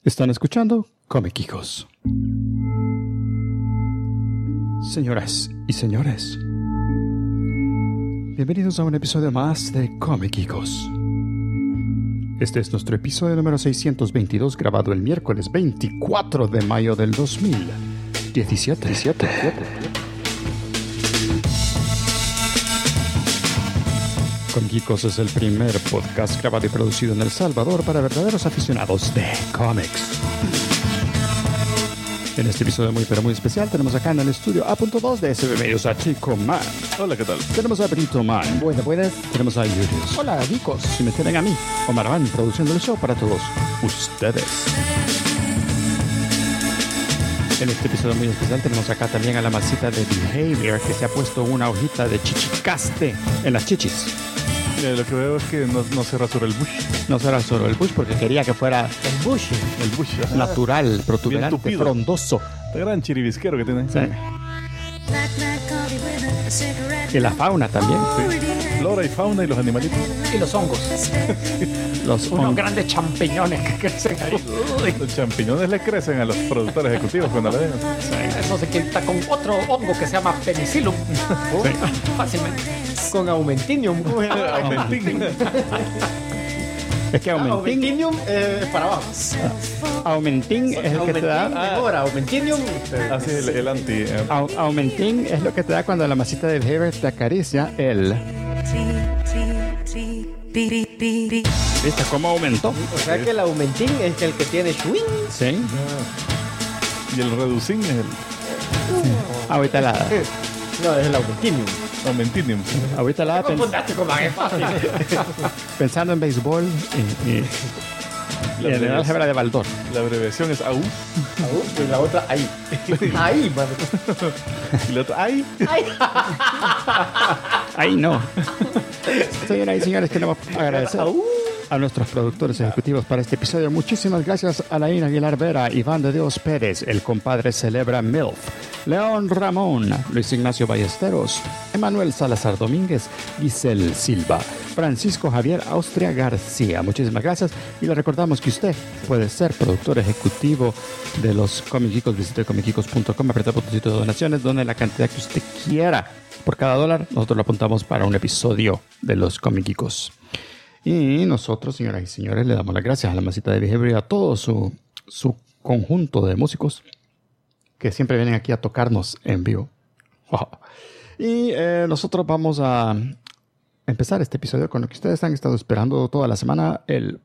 Están escuchando Comiquicos. Señoras y señores, bienvenidos a un episodio más de Comiquicos. Este es nuestro episodio número 622, grabado el miércoles 24 de mayo del 2017. Comiquicos es el primer podcast grabado y producido en El Salvador para verdaderos aficionados de cómics. En este episodio muy especial tenemos acá en el estudio A.2 de SB Medios a Chico Man. Hola, ¿qué tal? Tenemos a Brito Man. Buenas. Tenemos a Yurius. Hola, Vicos. Y me tienen a mí, Omar Van, produciendo el show para todos ustedes. En este episodio muy especial tenemos acá también a la masita de Behavior, que se ha puesto una hojita de chichicaste en las chichis. Lo que veo es que no se rasuró el bush. No será solo el bush porque quería que fuera El Bush. El bush, ajá. natural, protuberante, tupido. frondoso. Este gran chiribisquero que tiene. Sí. Y la fauna también. Sí. Flora y fauna y los animalitos. Y los hongos. Los Unos hongos. grandes champiñones que crecen ahí. Los champiñones le crecen a los productores ejecutivos cuando la ven. Eso se quita con otro hongo que se llama penicillum. Fácilmente. Con aumentinium. Aumentín. Es que aumentín es para abajo. es el que te da. Ahora, aumentinium. Así es el anti. Aumentín es lo que te da cuando la masita de Behavior te acaricia el. ¿Viste cómo aumentó? O sea que el aumentín es el que tiene swing. Sí. Y el reducín es el Ahorita la. No, es el aumentinium. aumentinium. Ahorita la. Confundaste con es fácil. Pensando en béisbol y en el álgebra de Baldor. La abreviación es AU. Y la otra ahí. Ahí, mano. Y la otra ¡ay! Ahí no. Señoras y señores, queremos agradecer a nuestros productores ejecutivos para este episodio. Muchísimas gracias a Alain Aguilar Vera, Iván de Dios Pérez, el compadre Celebra MILF, León Ramón, Luis Ignacio Ballesteros, Emanuel Salazar Domínguez, Giselle Silva, Francisco Javier Austria García. Muchísimas gracias y le recordamos que usted puede ser productor ejecutivo de los Comiquicos. Visite comiquicos.com, aprieta el botoncito de donaciones, donde la cantidad que usted quiera. Por cada $1 nosotros lo apuntamos para un episodio de los Comiquicos. Y nosotros, señoras y señores, le damos las gracias a la masita de Behavior y a todo su conjunto de músicos que siempre vienen aquí a tocarnos en vivo. Wow. Y nosotros vamos a empezar este episodio con lo que ustedes han estado esperando toda la semana, el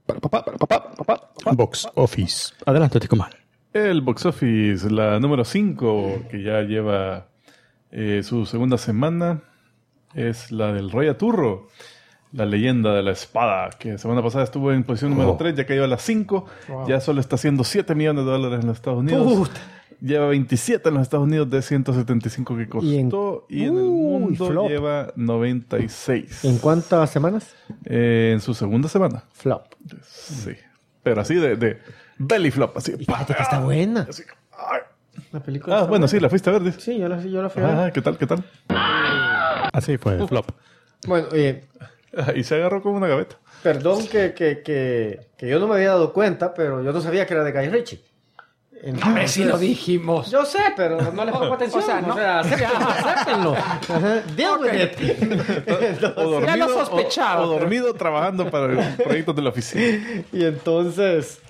Box Office. Adelante, Ticomán. El Box Office, la número 5, que ya lleva su segunda semana, es la del Rey Aturro. La leyenda de la espada, que semana pasada estuvo en posición número 3, ya cayó a las 5. Wow. Ya solo está haciendo $7 millones en los Estados Unidos. Lleva 27 en los Estados Unidos de 175 que costó. Y en el mundo flop. lleva 96. ¿En cuántas semanas? En su segunda semana. Flop. Sí. Pero así de belly flop. Así. Y fíjate que está buena. Así. Ay. La película. Ah, está bueno, buena. sí, la fuiste a ver. Dice. Sí, yo la fui a ver. Ah, ¿qué tal? Así fue, flop. Bueno, Y se agarró con una gaveta. perdón que yo no me había dado cuenta, pero yo no sabía que era de Guy Ritchie. Entonces, Sí lo dijimos. Yo sé, pero no les pongo atención. O sea, no. Acéptenlo. Ajá, deal with it. O Ya lo dormido, sospechaba, o dormido trabajando para proyectos de la oficina. Y entonces...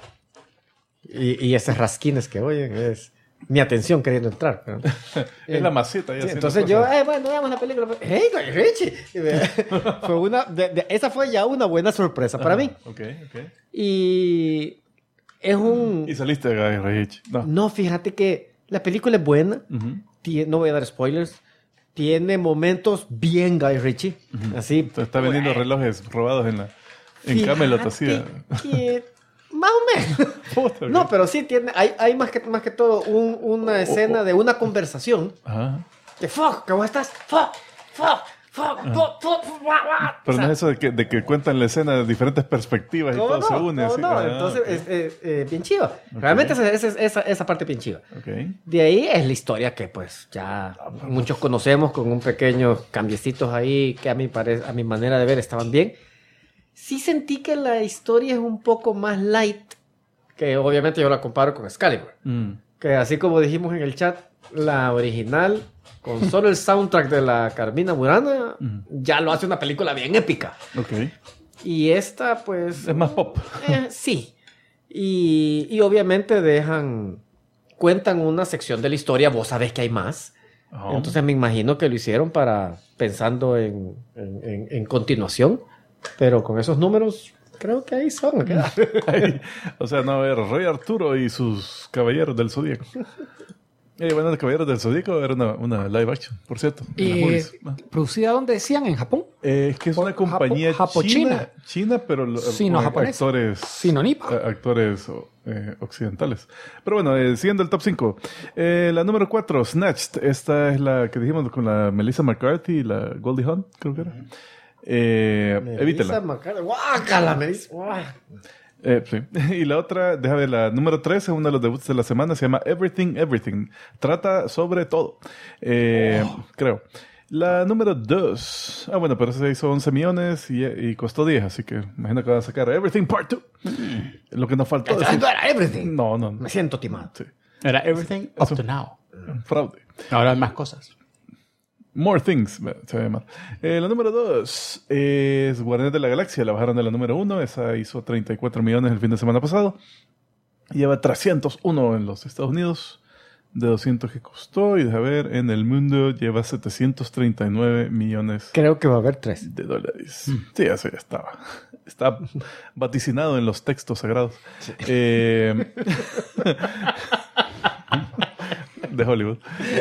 Y esas rasquines que oyen es mi atención queriendo entrar. Pero, Es la maceta. Ya sí, haciendo entonces yo, cosas. bueno, veamos la película. ¡Hey, Guy Ritchie! Fue esa fue ya una buena sorpresa para mí. Ok. Y es un... Y saliste de Guy Ritchie. No. No, fíjate que la película es buena. Ujú. No voy a dar spoilers. Tiene momentos bien Guy Ritchie. Así. Entonces está vendiendo relojes robados en Camelot, así. Que, más o menos. Puta, No, ok. pero sí tiene. Hay más que todo una escena de una conversación. Ajá. De fuck, ¿cómo estás? Fuck. Pero no es eso de que cuentan la escena de diferentes perspectivas y todo se une. ¿Cómo así. no? Ah, Entonces, ok. bien chiva. Realmente esa parte bien chiva. Ok. De ahí es la historia que pues ya muchos conocemos con un pequeño cambiecitos ahí que a mi manera de ver estaban bien. Sí sentí que la historia es un poco más light que obviamente yo la comparo con Excalibur. Que así como dijimos en el chat, la original, con solo el soundtrack de la Carmina Burana, ya lo hace una película bien épica. Ok. Y esta, pues... Es más pop. Sí. Y obviamente cuentan una sección de la historia, vos sabés que hay más. Oh. Entonces me imagino que lo hicieron pensando en continuación. Pero con esos números, creo que ahí son. O sea, no, a ver, Rey Arturo y sus Caballeros del Zodíaco. Bueno, de Caballeros del Zodíaco era una live action, por cierto. en las movies. ¿Producida donde decían? ¿En Japón? Es que es una compañía china, pero Sino-japonesa. actores, Sino-nipa. actores occidentales. Pero bueno, siguiendo el top 5. La número 4, Snatched. Esta es la que dijimos con la Melissa McCarthy y la Goldie Hawn, creo que era. Evítela. ¡Guácala, Melissa! Sí. Y la otra, déjame ver, la número 3 es uno de los debuts de la semana, se llama Everything, Everything. Trata sobre todo. Creo. La número 2. Bueno, pero se hizo 11 millones y costó 10, así que imagino que van a sacar Everything Part 2. Lo que nos faltó decir. ¿No era Everything? No. Me siento timado. Sí. Era Everything Up to Now. Fraude. Ahora hay más cosas. More Things se llama. La número 2 es Guardianes de la Galaxia. La bajaron de la número 1. Esa hizo 34 millones el fin de semana pasado. Lleva 301 en los Estados Unidos. De 200 que costó. Y deja ver, en el mundo lleva 739 millones. Creo que va a haber 3 de dólares. Sí, eso ya estaba. Está vaticinado en los textos sagrados. Sí. De Hollywood.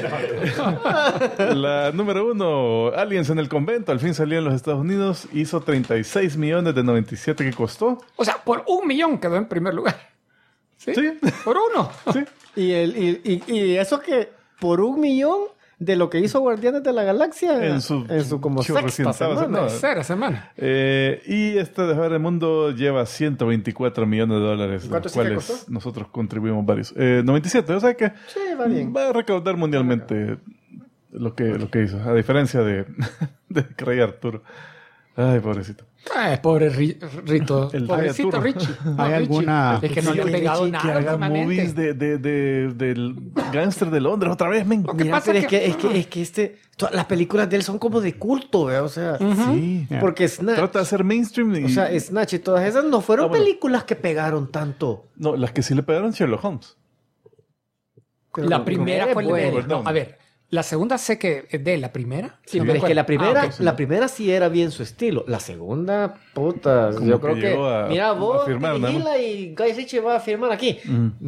La número 1, Aliens en el convento. Al fin salió en los Estados Unidos. Hizo 36 millones de 97 que costó. O sea, por 1 millón quedó en primer lugar. ¿Sí? Por 1. Sí. Y eso que por 1 millón de lo que hizo Guardianes de la Galaxia en su como sexta semana. Tercera semana. Y este de ver el mundo lleva 124 millones de dólares, de los cuales costó? nosotros contribuimos varios. 97, o sea que sí, va bien. Va a recaudar mundialmente lo que hizo, a diferencia de Rey Arturo. Ay, pobrecito. Pobre Rito. Pobrecito Richie. ¿Hay alguna...? Es que no le ha pegado Richie, nada que haga movies del gángster de Londres otra vez, men. Lo que pasa es que todas las películas de él son como de culto, ¿ve? O sea, sí. Porque Snatch... Trata de hacer mainstream. O sea, Snatch y todas esas no fueron películas que pegaron tanto. No, las que sí le pegaron Sherlock Holmes. La primera fue buena. No, a ver. La segunda sé que es de la primera. Sí, pero es que la primera sí era bien su estilo. La segunda, puta, como yo creo que... Mira, vos, firmar, y Guy Ritchie va a firmar aquí.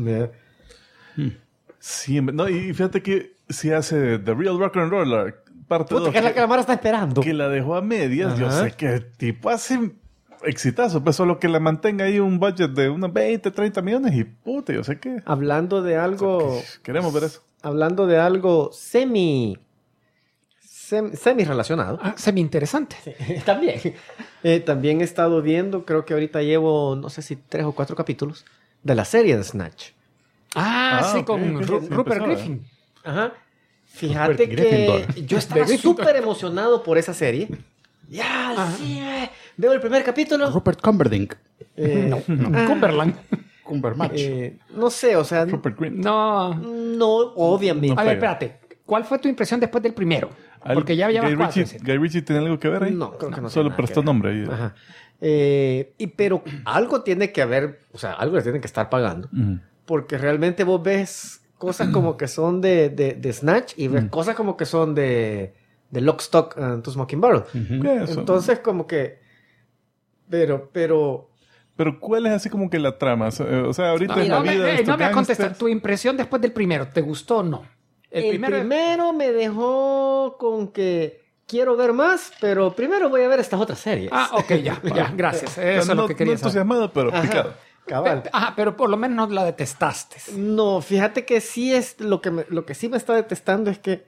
Sí, no, y fíjate que si hace The Real Rock and Roll, parte 2. Que es la que la Mara está esperando. Que la dejó a medias. Ajá. Yo sé que el tipo hace exitazo, pues solo que la mantenga ahí un budget de unos 20, 30 millones y puta, yo sé que... Hablando de algo... O sea, queremos ver eso. Hablando de algo semi relacionado. Semi interesante. Sí, también. También he estado viendo, creo que ahorita llevo, no sé si 3 o 4 capítulos, de la serie de Snatch. Sí, con Rupert Griffin. Ajá. Fíjate que yo estaba súper emocionado por esa serie. Sí, veo el primer capítulo. Rupert Cumberdink. Cumberland. Cumbermatch. No sé, o sea... Rupert Grint. No, obviamente. A ver, espérate. ¿Cuál fue tu impresión después del primero? Porque ya llevas 4. ¿Guy Ritchie tiene algo que ver ahí? No, creo que no. Solo prestó nombre ahí. Ajá. Pero algo tiene que haber, o sea, algo le tienen que estar pagando. Porque realmente vos ves cosas como que son de Snatch y ves cosas como que son de Lock, Stock and Two Smoking Barrels. Entonces, como que... Pero ¿cuál es así como que la trama? O sea, ahorita en la vida de estos no me gangsters... contestas. ¿Tu impresión después del primero? ¿Te gustó o no? El primero me dejó con que quiero ver más, pero primero voy a ver estas otras series. Ok, ya, gracias. Eso es lo que quería saber. No entusiasmado, pero picado. Cabal. Pero por lo menos no la detestaste. No, fíjate que sí es lo que sí me está detestando es que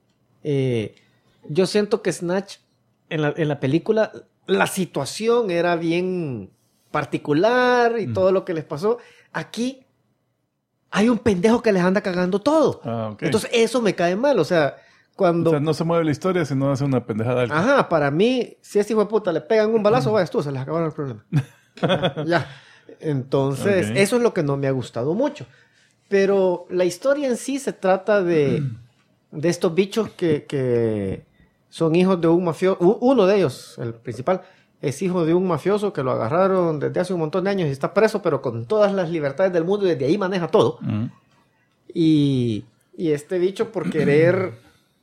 yo siento que Snatch en la película la situación era bien particular y todo lo que les pasó. Aquí hay un pendejo que les anda cagando todo. Okay. Entonces eso me cae mal, o sea, cuando... O sea, no se mueve la historia, sino hace una pendejada. Para mí, si a ese hijo de puta le pegan un balazo, vayas tú, se les acabaron el problema. Ya. Entonces, eso es lo que no me ha gustado mucho. Pero la historia en sí se trata de estos bichos que son hijos de un mafioso. Uno de ellos, el principal, es hijo de un mafioso que lo agarraron desde hace un montón de años y está preso, pero con todas las libertades del mundo y desde ahí maneja todo. Y este bicho por querer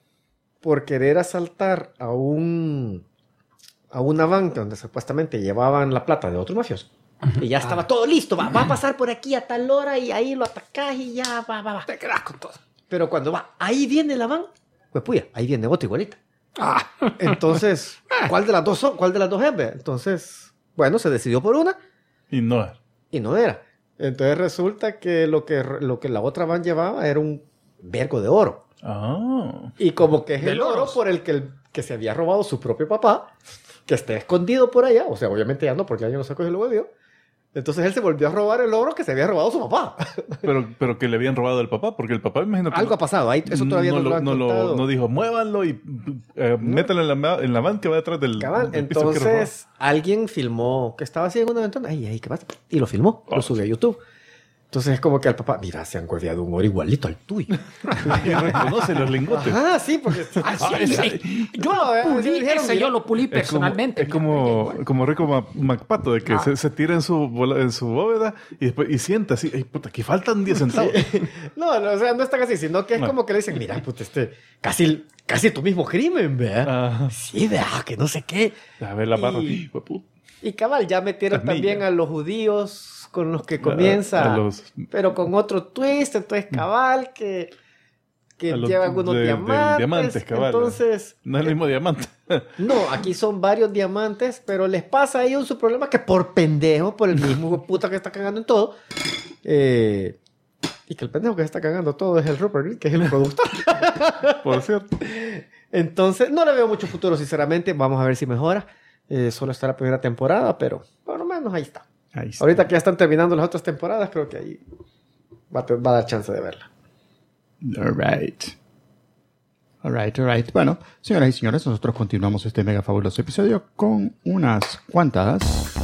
asaltar a una banca donde supuestamente llevaban la plata de otro mafioso. Y ya estaba todo listo. Va a pasar por aquí a tal hora y ahí lo atacás y ya va. Te quedas con todo. Pero cuando ahí viene la van, pues puya, ahí viene otra igualita. Entonces, ¿cuál de las dos son? ¿Cuál de las dos es? Entonces, bueno, se decidió por una. Y no era. Entonces resulta que lo que la otra van llevaba era un vergo de oro. Y como que es el oro por el que se había robado su propio papá, que está escondido por allá. O sea, obviamente ya no, porque ya yo no sé si lo bebió. Entonces él se volvió a robar el oro que se había robado su papá. Pero que le habían robado al papá, porque el papá me imagino que... Algo ha pasado, ahí eso todavía no dijo, muévanlo y métanlo en la van que va detrás del... Cabal, entonces alguien filmó que estaba así en una ventana, ¿qué pasa? Y lo filmó, lo subió a YouTube. Entonces es como que al papá, mira, se han hueveado un oro igualito al tuyo. Y reconoce los lingotes. Sí, porque... yo lo pulí personalmente. Es como Rico MacPato, de que se tira en su bóveda y después sienta así, ¡ay, puta, aquí faltan 10 centavos! Sí. No, o sea, no está casi, sino que es como que le dicen, mira, puta, casi tu mismo crimen, ¿verdad? Sí, ¿verdad? Que no sé qué. A ver la barra. Y cabal, ya metieron también a los judíos con los que comienza, pero con otro twist, entonces cabal, que llevan unos diamantes, cabal. Entonces... No es el mismo diamante. No, aquí son varios diamantes, pero les pasa a ellos su problema que por pendejo, por el mismo puta que está cagando en todo, y que el pendejo que está cagando todo es el Rupert Grint, que es el productor. Por cierto. Entonces, no le veo mucho futuro, sinceramente. Vamos a ver si mejora. Solo está la primera temporada, pero por lo menos ahí está. Ahorita que ya están terminando las otras temporadas, creo que ahí va a dar chance de verla. All right. Bueno, señoras y señores, nosotros continuamos este mega fabuloso episodio con unas cuantas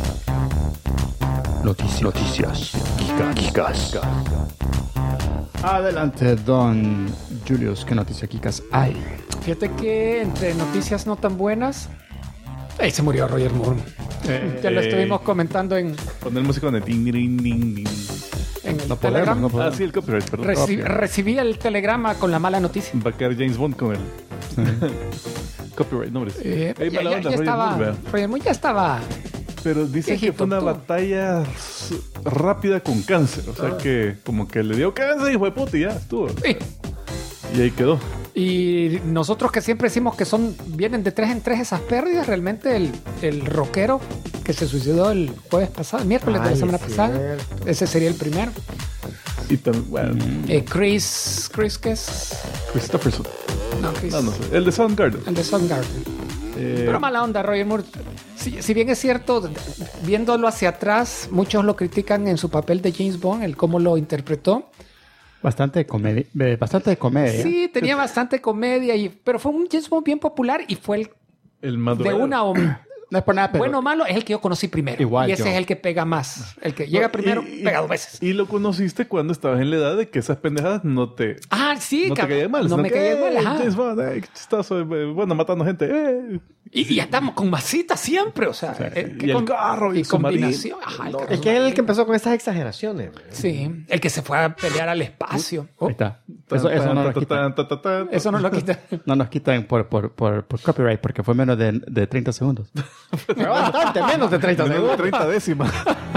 noticias. Kikas. Adelante, don Julius, ¿qué noticia Kikas hay? Fíjate que entre noticias no tan buenas, se murió Roger Moore. Ya lo estuvimos comentando en... Poner música de ding, ding, ding, ding. En el Telegram. No podemos. Sí, el copyright, perdón. Recibí el telegrama con la mala noticia. Va a quedar James Bond con él. Copyright, nombres. Roger Moore ya estaba... Pero dicen que fue una batalla rápida con cáncer. O sea que como que le dio cáncer y fue puta y ya estuvo. Sí. Y ahí quedó. Y nosotros que siempre decimos que vienen de 3 en 3 esas pérdidas, realmente el rockero que se suicidó el miércoles de la semana pasada, ese sería el primero. Y también, bueno. Chris, ¿qué es? Christopherson. No, Chris. No sé. El de Soundgarden. Pero mala onda, Roger Moore. Si bien es cierto, viéndolo hacia atrás, muchos lo critican en su papel de James Bond, el cómo lo interpretó. Bastante de comedia. Sí, tenía bastante comedia, pero fue un James Bond bien popular y fue el madurero. De una no es por nada, pero bueno o malo, es el que yo conocí primero. Igual y ese es el que pega más. El que llega primero, pega 2 veces. Y lo conociste cuando estabas en la edad de que esas pendejadas no te... sí, no te caían mal. No me caían mal, ajá. James Bond, qué chistoso, bueno, matando gente. Y ya estamos con masita siempre, o sea. Y el carro y combinación. Es que es el que empezó con esas exageraciones. Sí, el que se fue a pelear al espacio. Ahí está. Eso no nos quita. Eso no lo quita. No nos quitan por copyright porque fue menos de 30 segundos. Fue bastante, menos de 30 segundos. Menos de 30 décimas.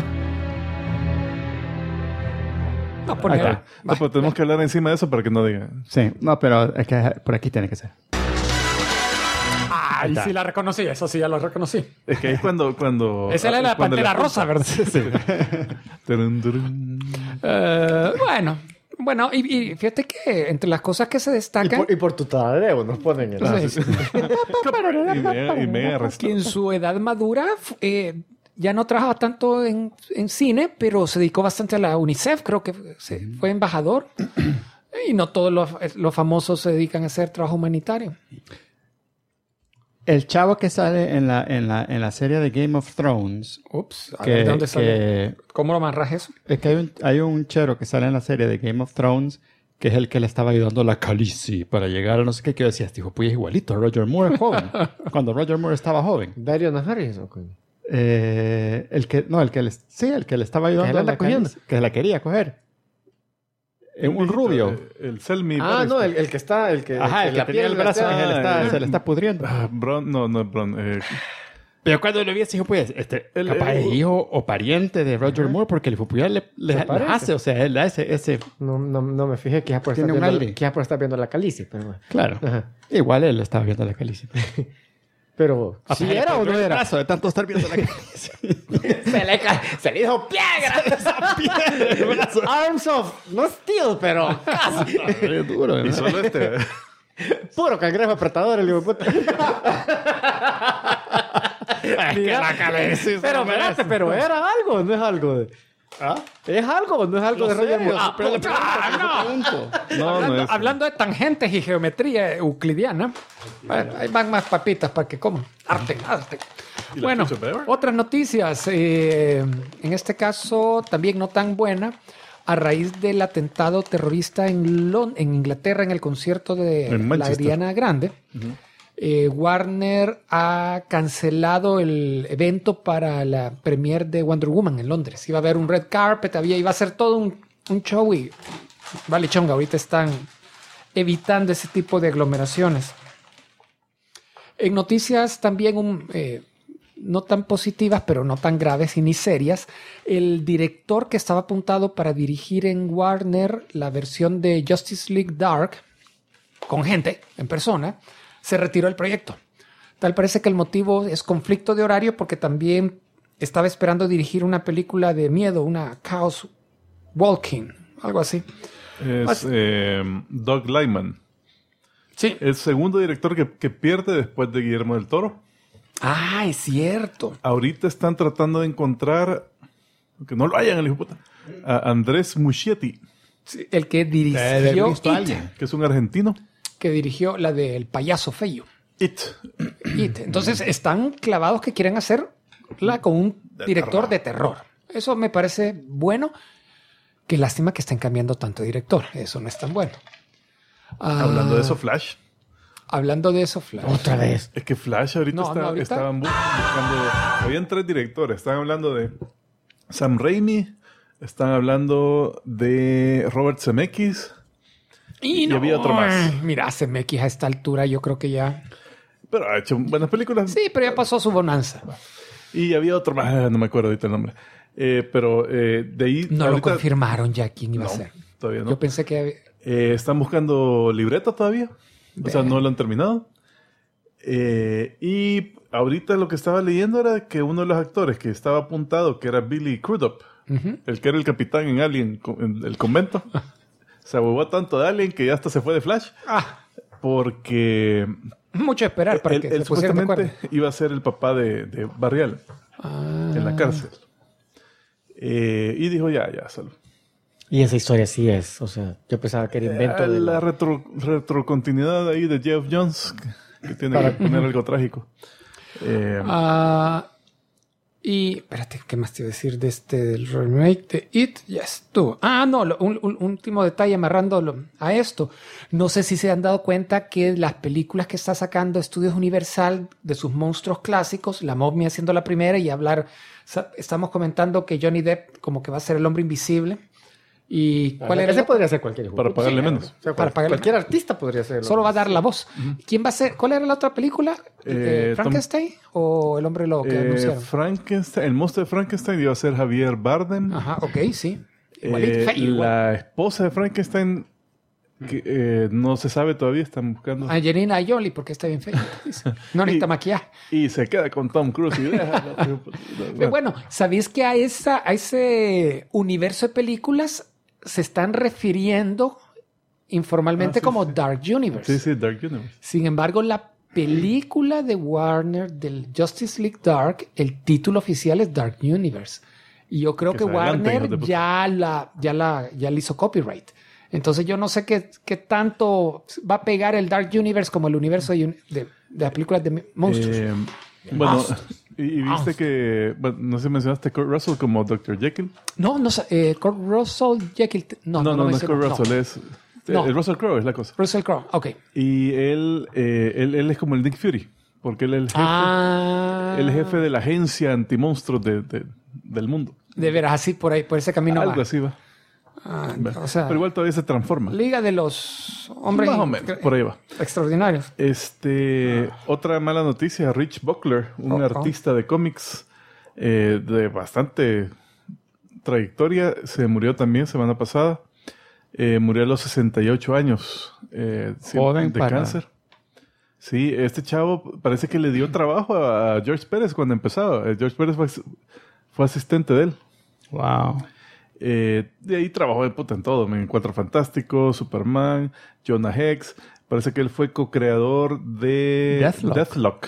No, pero tenemos que hablar encima de eso para que no digan. Sí, no, pero es que por aquí tiene que ser. Ahí sí la reconocí, eso sí ya lo reconocí. Es que es cuando esa era la Pantera Rosa, ¿verdad? Sí. Bueno, y fíjate que entre las cosas que se destacan... Y por tu tarareo nos ponen en y me arrestó. Que en su edad madura ya no trabajaba tanto en cine, pero se dedicó bastante a la UNICEF, creo que fue embajador. Y no todos los famosos se dedican a hacer trabajo humanitario. El chavo que sale en la serie de Game of Thrones. Ups, a ver, ¿de dónde sale? ¿Cómo lo amarras eso? Es que hay un chero que sale en la serie de Game of Thrones que es el que le estaba ayudando a la Khaleesi para llegar a no sé qué. Que yo decía, este hijo, pues es igualito a Roger Moore joven. Cuando Roger Moore estaba joven. Dario Najaris, ¿o qué? El que le estaba ayudando a la Khaleesi, que la quería coger. Un rubio. El Selmy. No, el que está... El que tenía el brazo que se le está pudriendo. Bron, no es Bron. Pero cuando lo vi, dijo, pues, capaz es hijo o pariente de Roger Moore, porque el Fupuya le hace, o sea, él da ese... No me fijé que ya por estar viendo la Khaleesi, pero bueno. Claro. Ajá. Igual él estaba viendo la Khaleesi. Pero, ¿sí era o no era? Brazo de tanto estar viendo la Khaleesi. se le hizo piedra. Arms of... No steel, pero casi. Es duro, ¿verdad? Y solo Puro cangrejo apretador, el hijo de puta. La Khaleesi. Pero espérate, pero era algo, no es algo de... ¿Es algo o no es algo de Roger Moore? Pero le pregunto. Hablando de tangentes y geometría euclidiana, bueno, ahí van más papitas para que coman. Arte. Bueno, otras noticias. En este caso, también no tan buena. A raíz del atentado terrorista en Inglaterra, en el concierto de la Ariana Grande, Warner ha cancelado el evento para la premiere de Wonder Woman en Londres. Iba a haber un red carpet, iba a ser todo un show y vale chonga, ahorita están evitando ese tipo de aglomeraciones. En noticias también no tan positivas, pero no tan graves y ni serias, el director que estaba apuntado para dirigir en Warner la versión de Justice League Dark, con gente, en persona, se retiró del proyecto. Tal parece que el motivo es conflicto de horario porque también estaba esperando dirigir una película de miedo, una Chaos Walking, algo así. Es Doug Liman. Sí. El segundo director que pierde después de Guillermo del Toro. Ah, es cierto. Ahorita están tratando de encontrar, aunque no lo hayan, el hijo de puta, a Andrés Muschietti. Sí, el que dirigió It, que es un argentino. Que dirigió la del payaso feo. It. Entonces están clavados que quieren hacerla con un director de terror. Eso me parece bueno. Qué lástima que estén cambiando tanto de director. Eso no es tan bueno. Hablando de eso, Flash. Otra vez. Es que Flash ahorita estaban buscando... Habían 3 directores. Estaban hablando de Sam Raimi. Están hablando de Robert Zemeckis. Y había otro más. Mira, Zemeckis a esta altura yo creo que ya... Pero ha hecho buenas películas. Sí, pero ya pasó su bonanza. Y había otro más, no me acuerdo ahorita el nombre. Pero de ahí... No ahorita... lo confirmaron ya quién iba a ser. Todavía no. Yo pensé que... están buscando libreta todavía. O sea, no lo han terminado. Y ahorita lo que estaba leyendo era que uno de los actores que estaba apuntado, que era Billy Crudup, el que era el capitán en Alien, en el convento, se abogó tanto de Alien que ya hasta se fue de Flash. Porque... Mucho esperar para que se pusieran de acuerdo. Iba a ser el papá de Barrial en la cárcel. Y dijo, ya, salud. Y esa historia sí es, o sea, yo pensaba que era invento de la retrocontinuidad ahí de Geoff Johns, que tiene que poner algo trágico. Y, espérate, ¿qué más te iba a decir del remake de It? Ya estuvo. Un último detalle amarrándolo a esto. No sé si se han dado cuenta que las películas que está sacando Estudios Universal de sus monstruos clásicos, La Momia siendo la primera, y estamos comentando que Johnny Depp como que va a ser el hombre invisible. ¿Y cuál era? Ese podría ser cualquier para pagarle menos. O sea, cualquier artista podría ser. Solo va a dar la voz. ¿Quién va a ser? ¿Cuál era la otra película? ¿Frankenstein o El Hombre Lobo que anunciaron? Frankenstein, el monstruo de Frankenstein iba a ser Javier Bardem. Ajá, ok, sí. La esposa de Frankenstein, que no se sabe todavía, están buscando. Angelina Jolie, porque está bien fea. No necesita maquillaje. Y se queda con Tom Cruise. Bueno, ¿sabéis que a ese universo de películas se están refiriendo informalmente como Dark Universe? Sí, Dark Universe. Sin embargo, la película de Warner del Justice League Dark, el título oficial es Dark Universe. Y yo creo que Warner ya le hizo copyright. Entonces yo no sé qué tanto va a pegar el Dark Universe como el universo de las películas de monstruos. Bueno, y viste que, bueno, no sé si mencionaste Kurt Russell como Dr. Jekyll. No, Kurt Russell, Jekyll. No es Kurt Russell, es No. el Russell Crowe es la cosa. Russell Crowe, ok. Y él es como el Nick Fury, porque él es el jefe de la agencia antimonstruos del mundo. De veras, así por ahí, por ese camino Algo va. así va. O sea, Pero igual todavía se transforma. Liga de los hombres Más o menos, por ahí va. extraordinarios. Otra mala noticia, Rich Buckler, un artista de cómics de bastante trayectoria, se murió también semana pasada. Murió a los 68 años Joven de para... cáncer. Sí, este chavo parece que le dio trabajo a George Pérez cuando empezaba. George Pérez fue asistente de él. Wow. De ahí trabajó en todo, en Cuatro Fantásticos, Superman, Jonah Hex. Parece que él fue co-creador de Deathlock.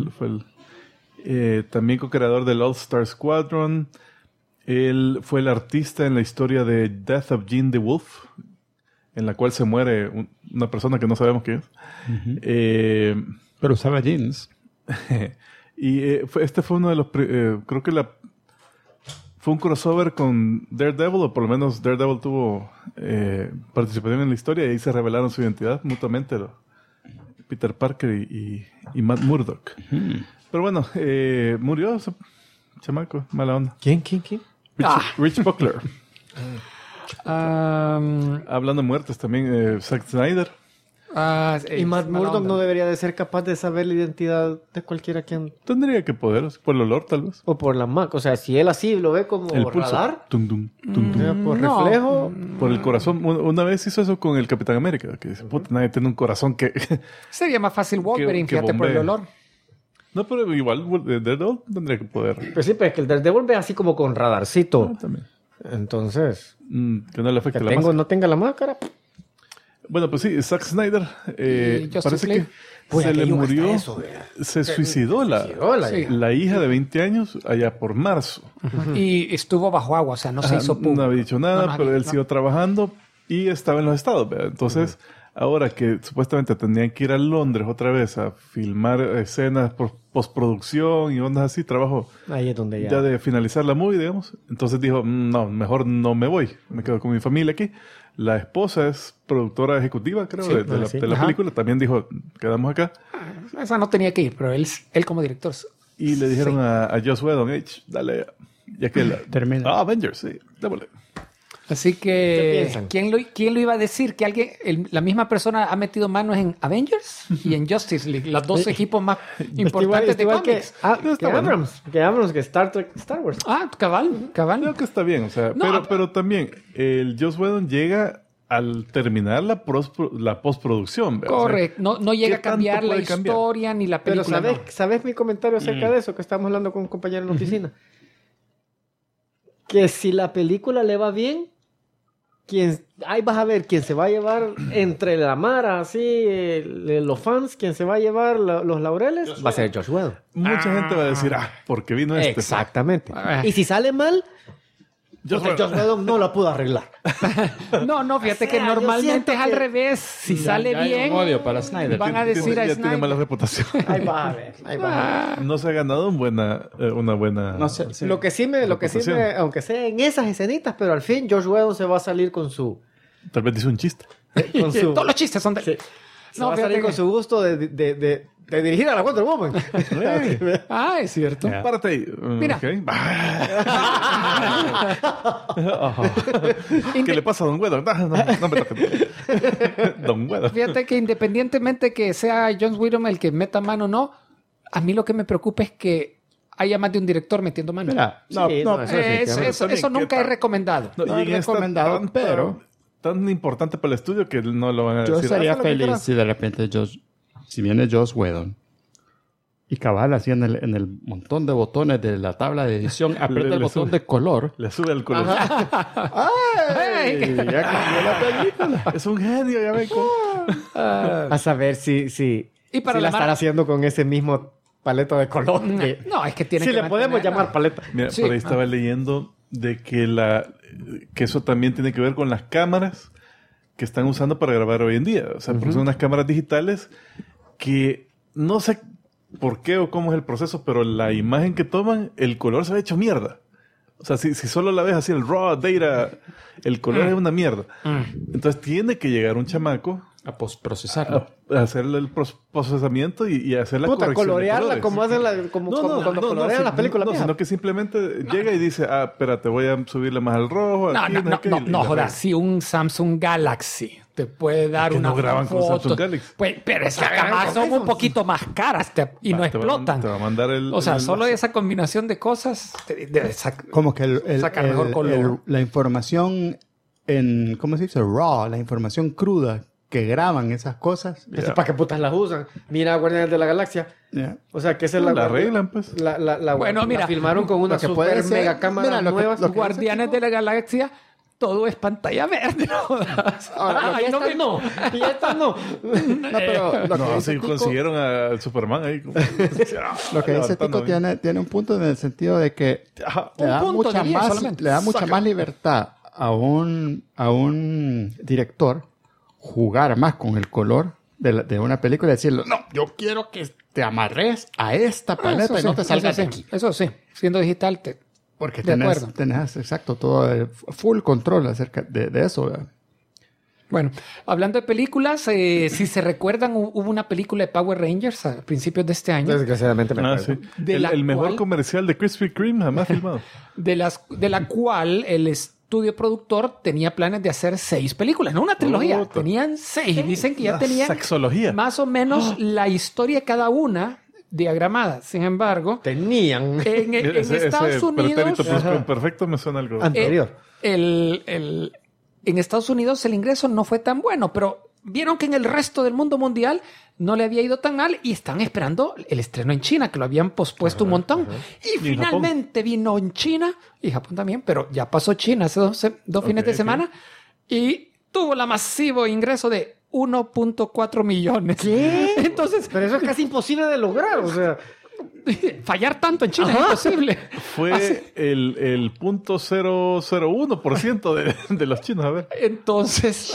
También co-creador del All-Star Squadron. Él fue el artista en la historia de Death of Jean the Wolf, en la cual se muere una persona que no sabemos quién es. Pero usaba jeans. Y este fue uno de los... creo que fue un crossover con Daredevil, o por lo menos Daredevil tuvo participación en la historia, y ahí se revelaron su identidad mutuamente, Peter Parker y Matt Murdock. Pero bueno, murió ese chamaco, mala onda. ¿Quién? Rich Buckler. Hablando de muertes también, Zack Snyder. Y Matt Murdock no debería de ser capaz de saber la identidad de cualquiera quien... Tendría que poder, por el olor tal vez. O por la Mac. O sea, si él así lo ve como El pulso. radar, Tum, tum, tum, tum. por reflejo... Por el corazón. Una vez hizo eso con el Capitán América, que dice, puta, nadie tiene un corazón que... Sería más fácil Wolverine, que fíjate, por el bombea. olor. No, pero igual Daredevil tendría que poder. Pero sí, pero es que el Daredevil ve así como con radarcito. También. Entonces, Que no le afecte que la máscara. no tenga la máscara... Bueno, pues sí, Zack Snyder Justice parece League. que Uy, se le aquello murió, hasta eso, se suicidó Sí. la hija de 20 años allá por marzo. Y estuvo bajo agua, o sea, no se hizo No público. había dicho nada, pero él siguió trabajando y estaba en los Estados. ¿verdad? Entonces, ahora que supuestamente tendrían que ir a Londres otra vez a filmar escenas por postproducción y ondas así, trabajo Ahí es donde ya de finalizar la movie, digamos. Entonces dijo, no, mejor no me voy, me quedo con mi familia aquí. La esposa es productora ejecutiva, creo, Sí, de la Ajá. película. También dijo, quedamos acá. Esa no tenía que ir, pero él como director. Y le dijeron a Joss Whedon, dale, ya que Termina. Avengers, sí, démosle. Así ¿Qué que, piensan? ¿quién lo iba a decir? Que la misma persona ha metido manos en Avengers y en Justice League, los dos equipos más importantes de cómics. Que Abrams, que Star Trek, Star Wars. Cabal. Creo que está bien, o sea, No, pero también el Joss Whedon llega al terminar la postproducción. ¿verdad? Correcto. No llega a ¿qué tanto cambiar la puede cambiar? historia ni la Pero película. ¿sabes mi comentario acerca de eso que estábamos hablando con un compañero en la oficina? Que si la película le va bien, ahí vas a ver quién se va a llevar entre la mara, así, los fans, quién se va a llevar los laureles, va a ser Josh Whedon. Mucha gente va a decir, porque vino este. Exactamente. Ah. Y si sale mal, Joss Josh Whedon no la pudo arreglar. No, fíjate O sea, que yo normalmente siento es al que- revés. Si sale Ya hay bien, un odio para Snyder. van a decir a ya tiene mala Snyder. reputación. Ahí vas a ver, ahí vas a ver. No se ha ganado una buena... No sé. Sí. Lo que sí me, aunque sea en esas escenitas, pero al fin Josh Whedon se va a salir con su... Tal vez dice un chiste. Todos los chistes son de... Sí. Se No, va a salir fíjate con que- su gusto de dirigir a la Wonder Woman. Es cierto. Ya. Párate ahí. Mira. Ok. Ajá. ¿Qué le pasa a Don Whedon? No me toques. Don Whedon. Fíjate que independientemente que sea Joss Whedon el que meta mano o no, a mí lo que me preocupa es que haya más de un director metiendo mano. Mira, no, Sí, no, no, Eso nunca es recomendado. No, No y es en esta recomendado, pero- tan importante para el estudio que no lo van a yo decir. sería "Haz lo que feliz quieras". si de repente si viene Joss Whedon y cabal así en el montón de botones de la tabla de edición, aprieta el le botón sube. de color. Le sube el color. ¡Ay! Ya cambió la película. Es un genio, ya ven. A saber si Y para si la la estará haciendo con ese mismo paleta de color. No, es que tiene Si que le podemos mantenerla. llamar paleta. Mira, Sí. por ahí estaba leyendo de que eso también tiene que ver con las cámaras que están usando para grabar hoy en día. O sea, porque son unas cámaras digitales que no sé por qué o cómo es el proceso, pero la imagen que toman, el color se ve hecho mierda. O sea, si solo la ves así, el raw data, el color es una mierda. Entonces tiene que llegar un chamaco A postprocesarlo. a hacerle el procesamiento y hacer la corrección colorearla de colores. como hacen como cuando colorean las películas. No, sino que simplemente llega y dice, espérate, voy a subirle más al rojo. No, jodas, si un Samsung Galaxy te puede dar que una no graban con foto. Samsung Galaxy. Pues, pero esas cámaras son un poquito más caras y no explotan. Te va a mandar O sea, solo esa combinación de cosas Como que sacar mejor color. la información en, ¿cómo se dice? Raw, la información cruda que graban esas cosas. Eso para qué putas las usan. Mira, Guardianes de la Galaxia. Yeah. O sea, que esa es la arreglan, pues. Bueno, mira, la filmaron con una lo que puede super ser- mega cámara mira, lo que- nueva. lo que- Guardianes de la Galaxia, todo es pantalla verde. ¿No? Ahora, Ay, y no estas no. Y estas no. No, pero lo que No, dice sí Tico- consiguieron a Superman ahí. Lo que dice Tico tiene un punto en el sentido de que le da, punto mucha de 10 más, solamente. le da mucha más libertad a un director jugar más con el color de una película y decirle, no, yo quiero que te amarres a esta planeta y no te salgas de aquí. Eso sí, siendo digital Porque de acuerdo. tenés exacto todo el full control acerca de eso. ¿verdad? Bueno, hablando de películas, si se recuerdan, hubo una película de Power Rangers a principios de este año, Desgraciadamente me acuerdo. Sí. De la El mejor cual- comercial de Krispy Kreme jamás filmado. de la cual el estudio productor tenía planes de hacer 6 películas, no una trilogía, Puta. tenían 6. Dicen que ya La tenían saxología. más o menos la historia de cada una diagramada. Sin embargo, Tenían. en Estados Unidos... pretérito perfecto me suena algo. Anterior. En Estados Unidos el ingreso no fue tan bueno, pero vieron que en el resto del mundo mundial no le había ido tan mal y están esperando el estreno en China, que lo habían pospuesto un montón. Y Y en finalmente vino en China y Japón también, pero ya pasó China hace dos fines de semana y tuvo el masivo ingreso de 1.4 millones. ¿Qué? Entonces, Pero eso es casi imposible de lograr. O sea, fallar tanto en China es imposible. Fue el 0.001% de los chinos. A ver. Entonces,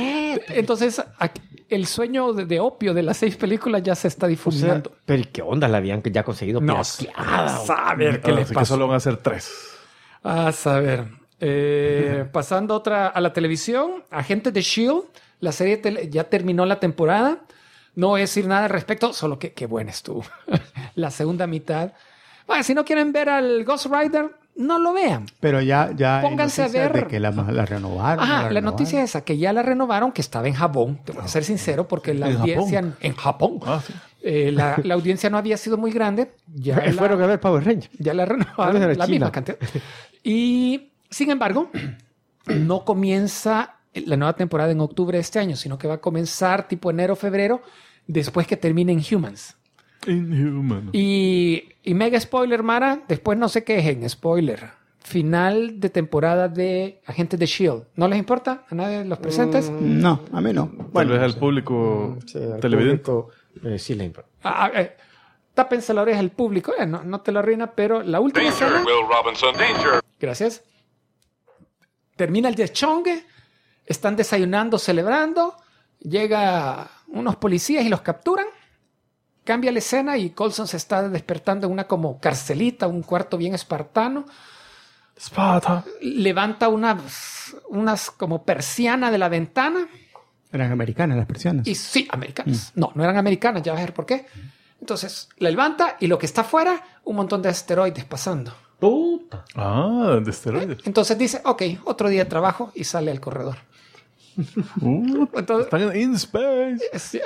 el sueño de opio de las 6 películas ya se está difuminando. pero ¿qué onda la habían ya conseguido? No pirateada? sé, a ver qué les Así que pasó. solo van a ser 3. A saber. Pasando a la televisión, Agentes de S.H.I.E.L.D., la serie ya terminó la temporada. No voy a decir nada al respecto, solo que qué buena estuvo. La segunda mitad. Bueno, si no quieren ver al Ghost Rider, no lo vean. Pero ya hay Pónganse a noticias ver. de que la renovaron. Ajá, la noticia es esa, que ya la renovaron, que estaba en Japón. Te voy a ser sincero, porque la ¿En audiencia Japón? en Japón, Ah, sí. la audiencia no había sido muy grande. Ya Fueron a ver Power Rangers. ya la Tal vez renovaron era la China. misma cantidad. Y, sin embargo, no comienza la nueva temporada en octubre de este año, sino que va a comenzar tipo enero, febrero, después que termine Inhumans. Inhuman. Y mega spoiler, Mara, después no se quejen, spoiler. Final de temporada de Agentes de S.H.I.E.L.D. ¿No les importa a nadie de los presentes? No, a mí no. Tal vez al público Sí, al televidente. público, sí le importa. Tápense la oreja al público, no te lo arruina, pero la última escena... Will Robinson, danger! Gracias. Termina el deschongue, están desayunando, celebrando, llega unos policías y los capturan, cambia la escena y Coulson se está despertando en una como carcelita, un cuarto bien espartano, Sparta. levanta unas como persiana de la ventana Eran americanas las persianas. y sí, americanas. No eran americanas, ya vas a ver por qué. Entonces la levanta y lo que está afuera, un montón de asteroides pasando. Puta. Ah, de esteroides. Entonces dice, ok, otro día de trabajo y sale al corredor. Entonces, Están in space.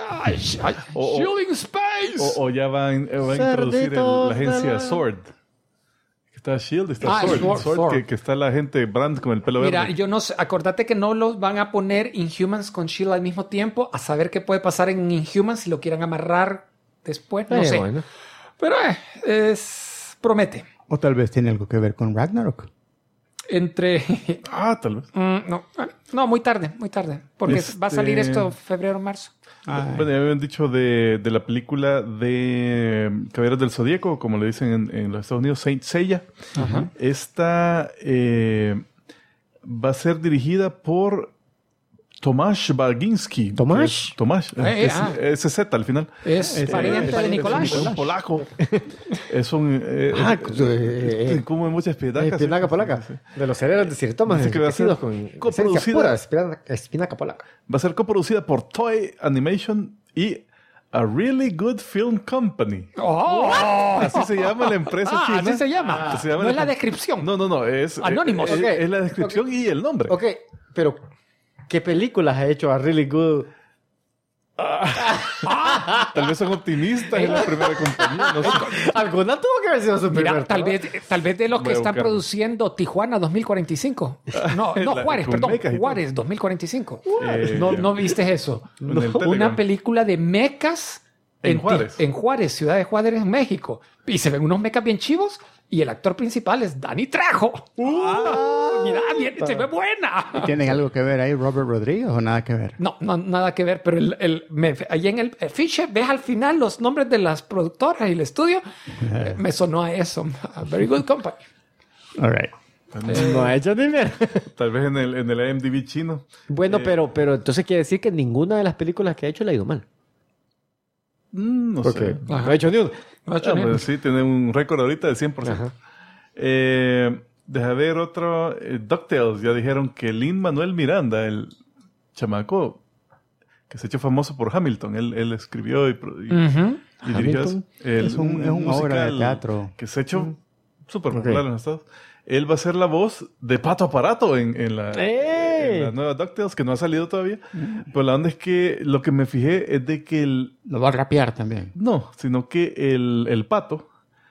O- Shielding Space. O ya va a introducir la agencia Sword. Está Shield, está Sword. Que está la gente Brand con el pelo Mira, verde. yo no sé, acordate que no los van a poner Inhumans con S.H.I.E.L.D. al mismo tiempo, a saber qué puede pasar en Inhumans si lo quieran amarrar después, no sé. Bueno. Pero promete. O tal vez tiene algo que ver con Ragnarok. Entre... Tal vez. no, muy tarde, porque va a salir esto febrero, marzo. Bueno, ya habían dicho de la película de Caballeros del Zodíaco, como le dicen en los Estados Unidos, Saint Seiya. Esta va a ser dirigida por Tomasz Baginski. ¿Tomasz? Tomasz. Es Z al final. Es pariente de Nicolás. Es un polaco. Es un... como en muchas espinacas. Espinaca polaca. De los cereales de Sir Thomas. Dice que va a ser con coproducida. Espinaca polaca. Va a ser coproducida por Toei Animation y A Really Good Film Company. ¡Oh! Así se llama la empresa china. Así se llama. No es la descripción. No. Es Anónimos. Es la descripción y el nombre. Ok, pero ¿qué películas ha hecho A Really Good? Tal vez son optimistas en la primera compañía. No sé. Alguna tuvo que haber sido su Mira, primer tal trabajo. vez de los que Voy a están buscar. produciendo Tijuana 2045. No, Juárez, con perdón. mecas y todo. Juárez 2045. Eh, ¿No viste eso? En el Telegram. Una película de mecas En Juárez. En Juárez, ciudad de Juárez, México. Y se ven unos mecas bien chivos y el actor principal es Danny Trejo. Mira, bien, se ve buena. ¿Tienen algo que ver ahí Robert Rodríguez o nada que ver? No, nada que ver, pero ahí en el fiche ves al final los nombres de las productoras y el estudio. Me sonó a eso. A Very Good Company. All right. No ha hecho ni ver. Tal vez en el IMDb chino. Bueno, pero entonces quiere decir que ninguna de las películas que ha hecho le ha ido mal. No Porque sé. no ha hecho ni una. No ha hecho ni- Pues sí, tiene un récord ahorita de 100%. Ajá. Deja ver otro. DuckTales. Ya dijeron que Lin-Manuel Miranda, el chamaco que se ha hecho famoso por Hamilton. Él escribió y Ujú. y dirigió Hamilton. Es una obra de musical teatro. que se ha hecho súper popular en los Estados. Él va a ser la voz de Pato Aparato en la nueva DuckTales, que no ha salido todavía. Pero la onda es que lo que me fijé es de que Lo va a rapear también. no, sino que el pato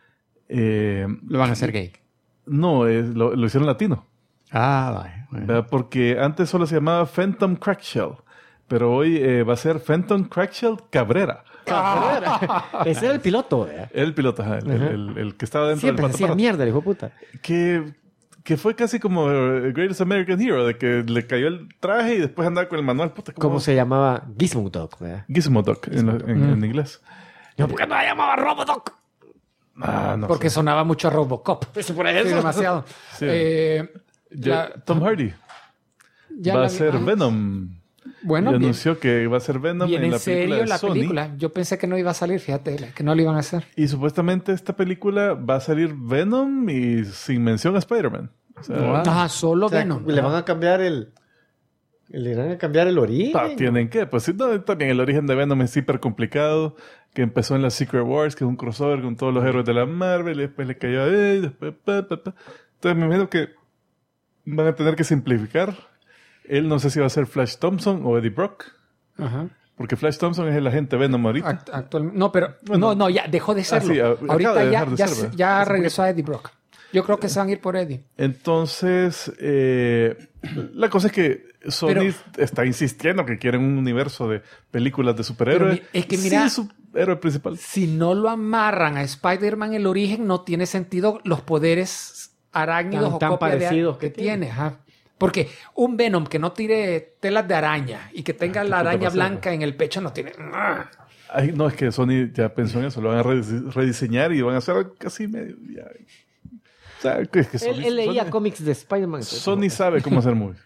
Lo van a hacer gay. no, lo hicieron latino. Vale. Bueno. ¿Verdad? Porque antes solo se llamaba Phantom Crackshell, pero hoy va a ser Phantom Crackshell Cabrera. Ese era el piloto, ¿verdad? El piloto, ajá, el que estaba dentro Siempre del se Pato hacía Aparato. mierda, el hijo de puta. Que fue casi como Greatest American Hero, de que le cayó el traje y después andaba con el manual. Puta, ¿Cómo se llamaba? Gizmo Dog, ¿verdad? Gizmo Duck en inglés. No, ¿por qué no la llamaba Robodoc? No Porque sé. sonaba mucho a Robocop. Pues por Sí, eso. demasiado. Sí. Tom Hardy ya va la- a ser ajá. Venom. Bueno, Y bien, anunció que va a ser Venom bien en en la película serio de la Sony. película. Yo pensé que no iba a salir, fíjate, que no lo iban a hacer. Y supuestamente esta película va a salir Venom y sin mención a Spider-Man. O sea, Wow. Ajá, solo O sea, Venom. le van a cambiar le van a cambiar el origen. tienen que, pues sí, no, también el origen de Venom es hiper complicado, que empezó en la Secret Wars, que es un crossover con todos los héroes de la Marvel, y después le cayó a él, después Entonces me imagino que van a tener que simplificar. Él no sé si va a ser Flash Thompson o Eddie Brock, Ajá. porque Flash Thompson es el agente Venom ahorita. No, pero Bueno. no, ya dejó de serlo. sí, acaba Ahorita de ya, dejar de ya, ser, ¿verdad? ya regresó a Eddie Brock. Yo creo que se van a ir por Eddie. Entonces, la cosa es que Sony Pero- está insistiendo que quieren un universo de películas de superhéroes. Pero es que mira- sin su héroe principal. Si no lo amarran a Spider-Man el origen, no tiene sentido los poderes arácnidos Tan o copia parecidos que que tiene. Ajá. Porque un Venom que no tire telas de araña y que tenga la puta araña pasa? blanca en el pecho no tiene... Ay, no, es que Sony ya pensó en eso, lo van a rediseñar y van a hacer algo casi medio. Ya. O sea, es que Él leía cómics de Spider-Man. Sony sabe cómo hacer movies.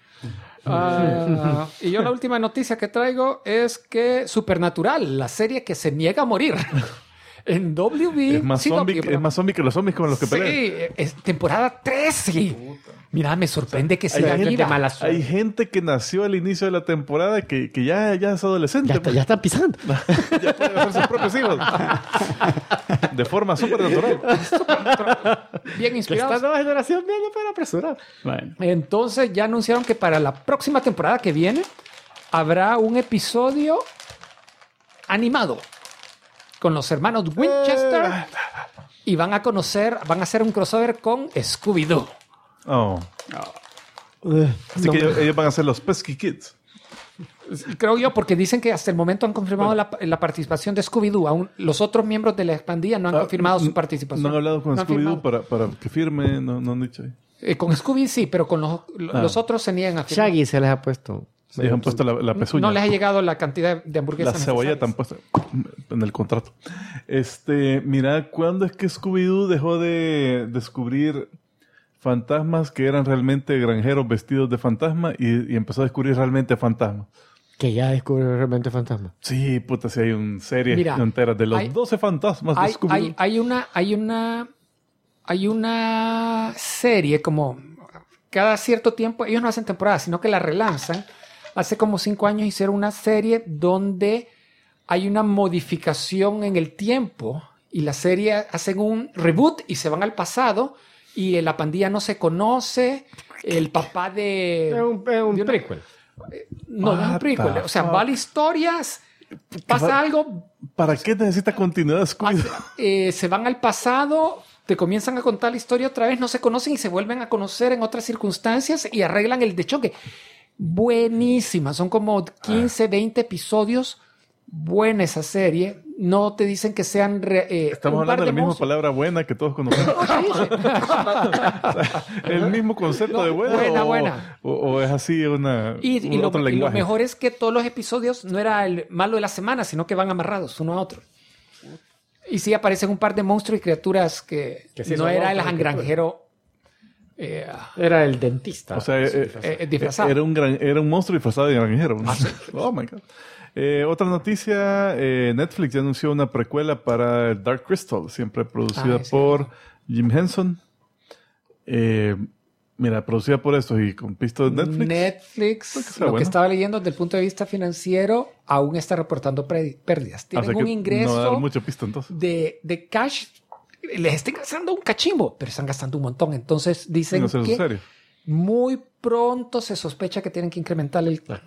Y yo la última noticia que traigo es que Supernatural, la serie que se niega a morir. En WB... Es más, sí, zombie, perdón. es más zombie que los zombies con los que pelean. Sí, es temporada 13. Mira, me sorprende que siga Hay viva. mala suerte. Hay gente que nació al inicio de la temporada que ya es adolescente. Ya están pisando. Ya puede hacer sus propios hijos. De forma súper natural. Bien Esta inspirados. nueva generación viene para apresurar. Bueno. Entonces ya anunciaron que para la próxima temporada que viene habrá un episodio animado con los hermanos Winchester y van a hacer un crossover con Scooby-Doo. Oh. Así que ellos van a ser los Pesky Kids. Creo yo, porque dicen que hasta el momento han confirmado la participación de Scooby-Doo. Aún los otros miembros de la expandilla no han confirmado su participación. No han hablado con No han Scooby-Doo firmado. para que firme, no han dicho ahí. Con Scooby sí, pero con los otros se niegan a firmar. Shaggy se les ha puesto. Ellos han puesto la pezuña. No les ha llegado la cantidad de La hamburguesas cebolleta han necesarias. puesto en el contrato. Mira, ¿cuándo es que Scooby-Doo dejó de descubrir fantasmas que eran realmente granjeros vestidos de fantasma y empezó a descubrir realmente fantasmas. Que ya descubrió realmente fantasma. Sí, puta, sí hay una serie Mira, entera de los 12 fantasmas descubridos. Hay una serie como cada cierto tiempo, ellos no hacen temporadas, sino que la relanzan. Hace como 5 años hicieron una serie donde hay una modificación en el tiempo y la serie hacen un reboot y se van al pasado y la pandilla no se conoce, el papá de... Es un prequel. No, no es un prequel. O sea, va la historias, pasa algo... ¿Para qué necesita continuidad, Scooby? Se van al pasado, te comienzan a contar la historia otra vez, no se conocen y se vuelven a conocer en otras circunstancias y arreglan el de choque. Buenísima, son como 15, 20 episodios. Buena esa serie. No te dicen que sean... Estamos hablando de la misma palabra buena que todos conocemos. El mismo concepto de buena. Buena. O es así otro lo lenguaje. mejor es que todos los episodios no era el malo de la semana, sino que van amarrados uno a otro. Y sí aparecen un par de monstruos y criaturas que sí no son era el monstruos y granjero Era el dentista. O sea, disfrazado. era un monstruo disfrazado de granjero. Oh my God. Otra noticia, Netflix ya anunció una precuela para Dark Crystal, siempre producida por Jim Henson. Mira, producida por esto y con pisto de Netflix. Netflix, lo que estaba leyendo desde el punto de vista financiero, aún está reportando pérdidas. Tienen un ingreso no va a dar mucho pisto, entonces. de cash. Les están gastando un cachimbo, pero están gastando un montón. Entonces dicen que serio. muy pronto se sospecha que tienen que incrementar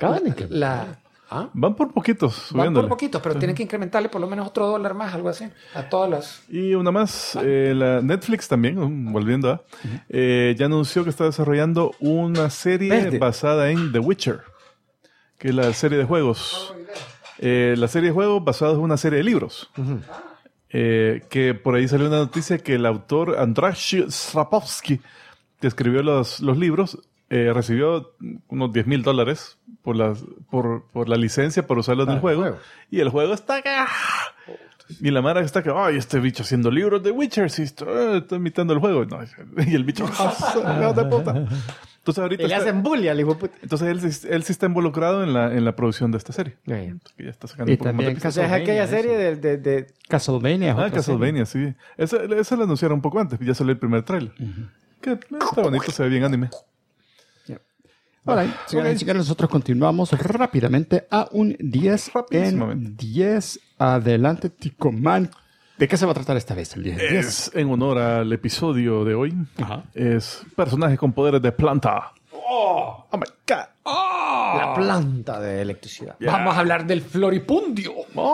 Van por poquitos subiéndole. Van por poquitos, pero tienen que incrementarle por lo menos $1 más, algo así, a todas las... Y una más, la Netflix también, volviendo a... ya anunció que está desarrollando una serie basada en The Witcher, que es la serie de juegos. La serie de juegos basada en una serie de libros. Que por ahí salió una noticia que el autor Andrzej Sapkowski, que escribió los libros, recibió unos $10,000 por la licencia para usarlo en el juego. Y el juego está acá. Y la mara está que, ay, este bicho haciendo libros de Witcher, sí, estoy imitando el juego. No, y el bicho, ¡no de puta! Entonces ahorita le hacen bully al hijo de puta. Entonces él sí está involucrado en la producción de esta serie. Que ya está sacando un poco más de pisto. O sea, es aquella serie de Castlevania. Castlevania, sí. Esa la anunciaron un poco antes. Ya salió el primer trailer. Que está bonito, se ve bien anime. Hola, señoras y señores, nosotros continuamos rápidamente a un 10 en 10. Adelante, Ticoman. ¿De qué se va a tratar esta vez el 10? Es en honor al episodio de hoy. Ajá. Es personajes con poderes de planta. ¡Oh! ¡Oh, my God! ¡Oh! La planta de electricidad. Yeah. Vamos a hablar del floripundio.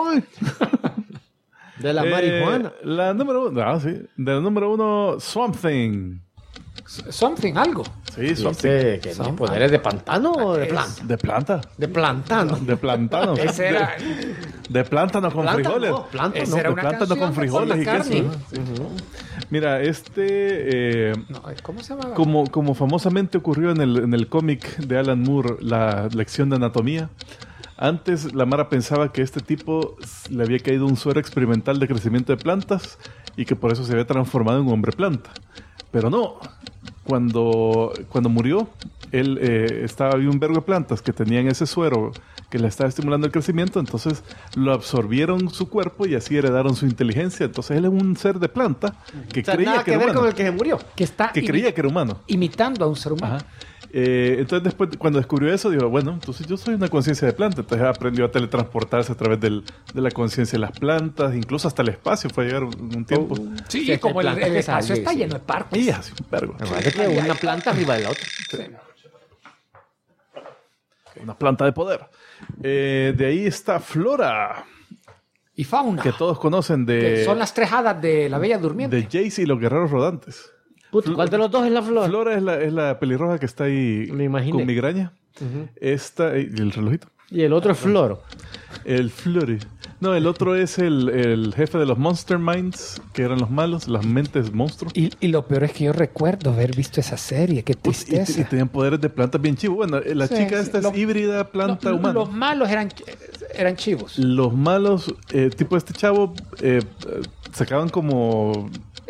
De la marihuana. La número 1. Sí. De la número 1, Swamp Thing. Something, algo. Sí, ¿Qué poderes de pantano o de planta? De planta. De plantano. De plantano. Ese era... De plátano con frijoles. No, plátano. Esa era de plátano con frijoles y queso. Mira, ¿cómo se llama? Como famosamente ocurrió en el cómic de Alan Moore, la lección de anatomía. Antes la Mara pensaba que este tipo le había caído un suero experimental de crecimiento de plantas y que por eso se había transformado en un hombre planta. Pero no, cuando murió, había un vergo de plantas que tenían ese suero que le estaba estimulando el crecimiento, entonces lo absorbieron su cuerpo y así heredaron su inteligencia. Entonces él es un ser de planta que creía que era humano. Con el que se murió. Que creía que era humano. Imitando a un ser humano. Ajá. Entonces después, cuando descubrió eso, dijo, bueno, entonces yo soy una conciencia de planta. Entonces aprendió a teletransportarse a través de la conciencia de las plantas, incluso hasta el espacio fue a llegar un tiempo. Sí, como el espacio está lleno de parques. Y así un vergo. Una planta arriba de la otra. Sí. Una planta de poder. De ahí está Flora. Y Fauna. Que todos conocen que son las 3 hadas de la Bella Durmiente. De Jace y los guerreros rodantes. ¿Cuál de los dos es la Flora? Flora es la pelirroja que está ahí con migraña. Esta, y el relojito. Y el otro es Floro. El Flore. No, el otro es el jefe de los Monster Minds, que eran los malos, las mentes monstruos. Y lo peor es que yo recuerdo haber visto esa serie. Qué tristeza. Y tenían poderes de plantas bien chivos. Bueno, la chica esta es híbrida planta humana. Los malos eran chivos. Los malos, tipo este chavo, sacaban como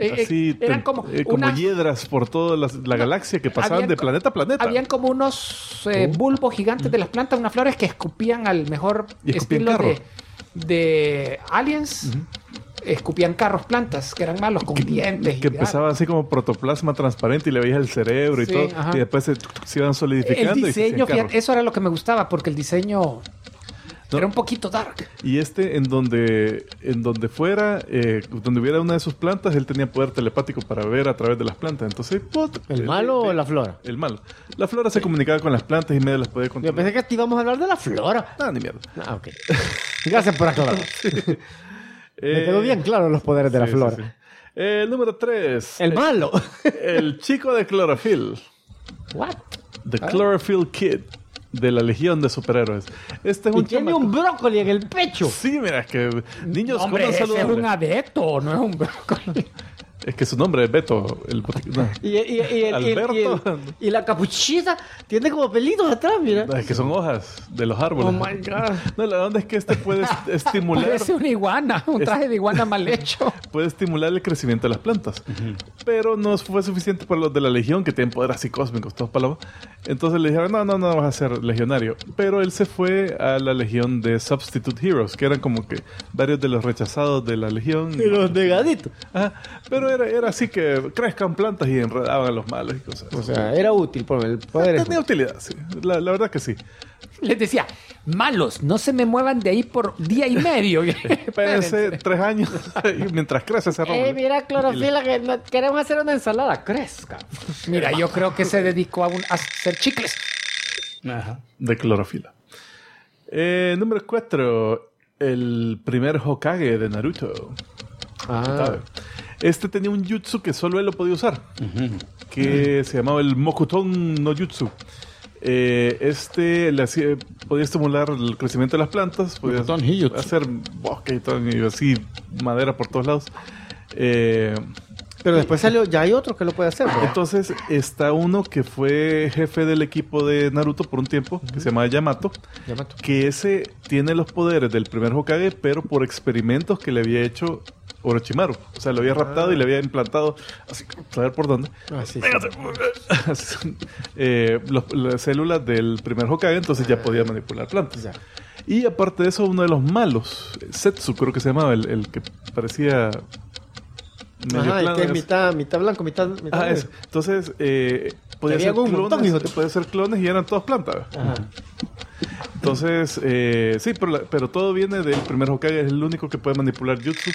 Así, eran como hiedras por toda la galaxia que pasaban de planeta a planeta. Habían como unos bulbos gigantes de las plantas, unas flores que escupían al mejor estilo de aliens. Escupían carros, plantas que eran malos con dientes. Que empezaba así como protoplasma transparente y le veías el cerebro y todo. Y después se iban solidificando. El diseño, fíjate, eso era lo que me gustaba porque el diseño era un poquito dark. Y en donde fuera, donde hubiera una de sus plantas, él tenía poder telepático para ver a través de las plantas. Entonces, ¿el malo o la flora? El malo. La flora se comunicaba con las plantas y medio las podía controlar. Yo pensé que aquí íbamos a hablar de la flora. Ni mierda. Ok. Gracias por aclarar. Me quedó bien claro los poderes de la flora. Sí. El número 3. El malo. El chico de Chlorophyll. What? The Chlorophyll Kid. De la Legión de Superhéroes. Este es y tiene un brócoli en el pecho. Sí, mira, es que niños hombre, ese es un abeto, no es un brócoli. Es que su nombre es Beto. Alberto. Y la capuchita tiene como pelitos atrás, mira. Es que son hojas de los árboles. Oh my God. No, la onda es que puede estimular. Parece una iguana, un traje de iguana mal hecho. Puede estimular el crecimiento de las plantas. Pero no fue suficiente para los de la Legión, que tienen poderes así cósmicos, todos palabras. Entonces le dijeron, no vas a ser legionario. Pero él se fue a la Legión de Substitute Heroes, que eran como que varios de los rechazados de la Legión. Y los negaditos. Ajá. Pero era así que crezcan plantas y enredaban a los malos y cosas. O sea, era útil por el poder. Tenía utilidad, sí. La verdad que sí. Les decía, malos, no se me muevan de ahí por día y medio. Espérense 3 años mientras crece ese roble. Mira, Clorofila, que queremos hacer una ensalada. Crezca. Mira, yo creo que se dedicó a hacer chicles. Ajá. De clorofila. Número 4. El primer Hokage de Naruto. Este tenía un jutsu que solo él lo podía usar. Que se llamaba el Mokuton no Jutsu. Podía estimular el crecimiento de las plantas. Podía hacer bosque y así madera por todos lados. Pero después salió, ya hay otro que lo puede hacer, ¿verdad? Entonces está uno que fue jefe del equipo de Naruto por un tiempo, que se llama Yamato, que ese tiene los poderes del primer Hokage, pero por experimentos que le había hecho Orochimaru. O sea, lo había raptado y le había implantado, así, saber por dónde. Las células del primer Hokage, entonces ya podía manipular plantas. Y aparte de eso, uno de los malos, Setsu creo que se llamaba, el que parecía... Ajá, que es mitad blanco, mitad eso. Entonces, podía ser clones y eran todas plantas. Ajá. Entonces, sí, pero todo viene del primer Hokage, es el único que puede manipular jutsu.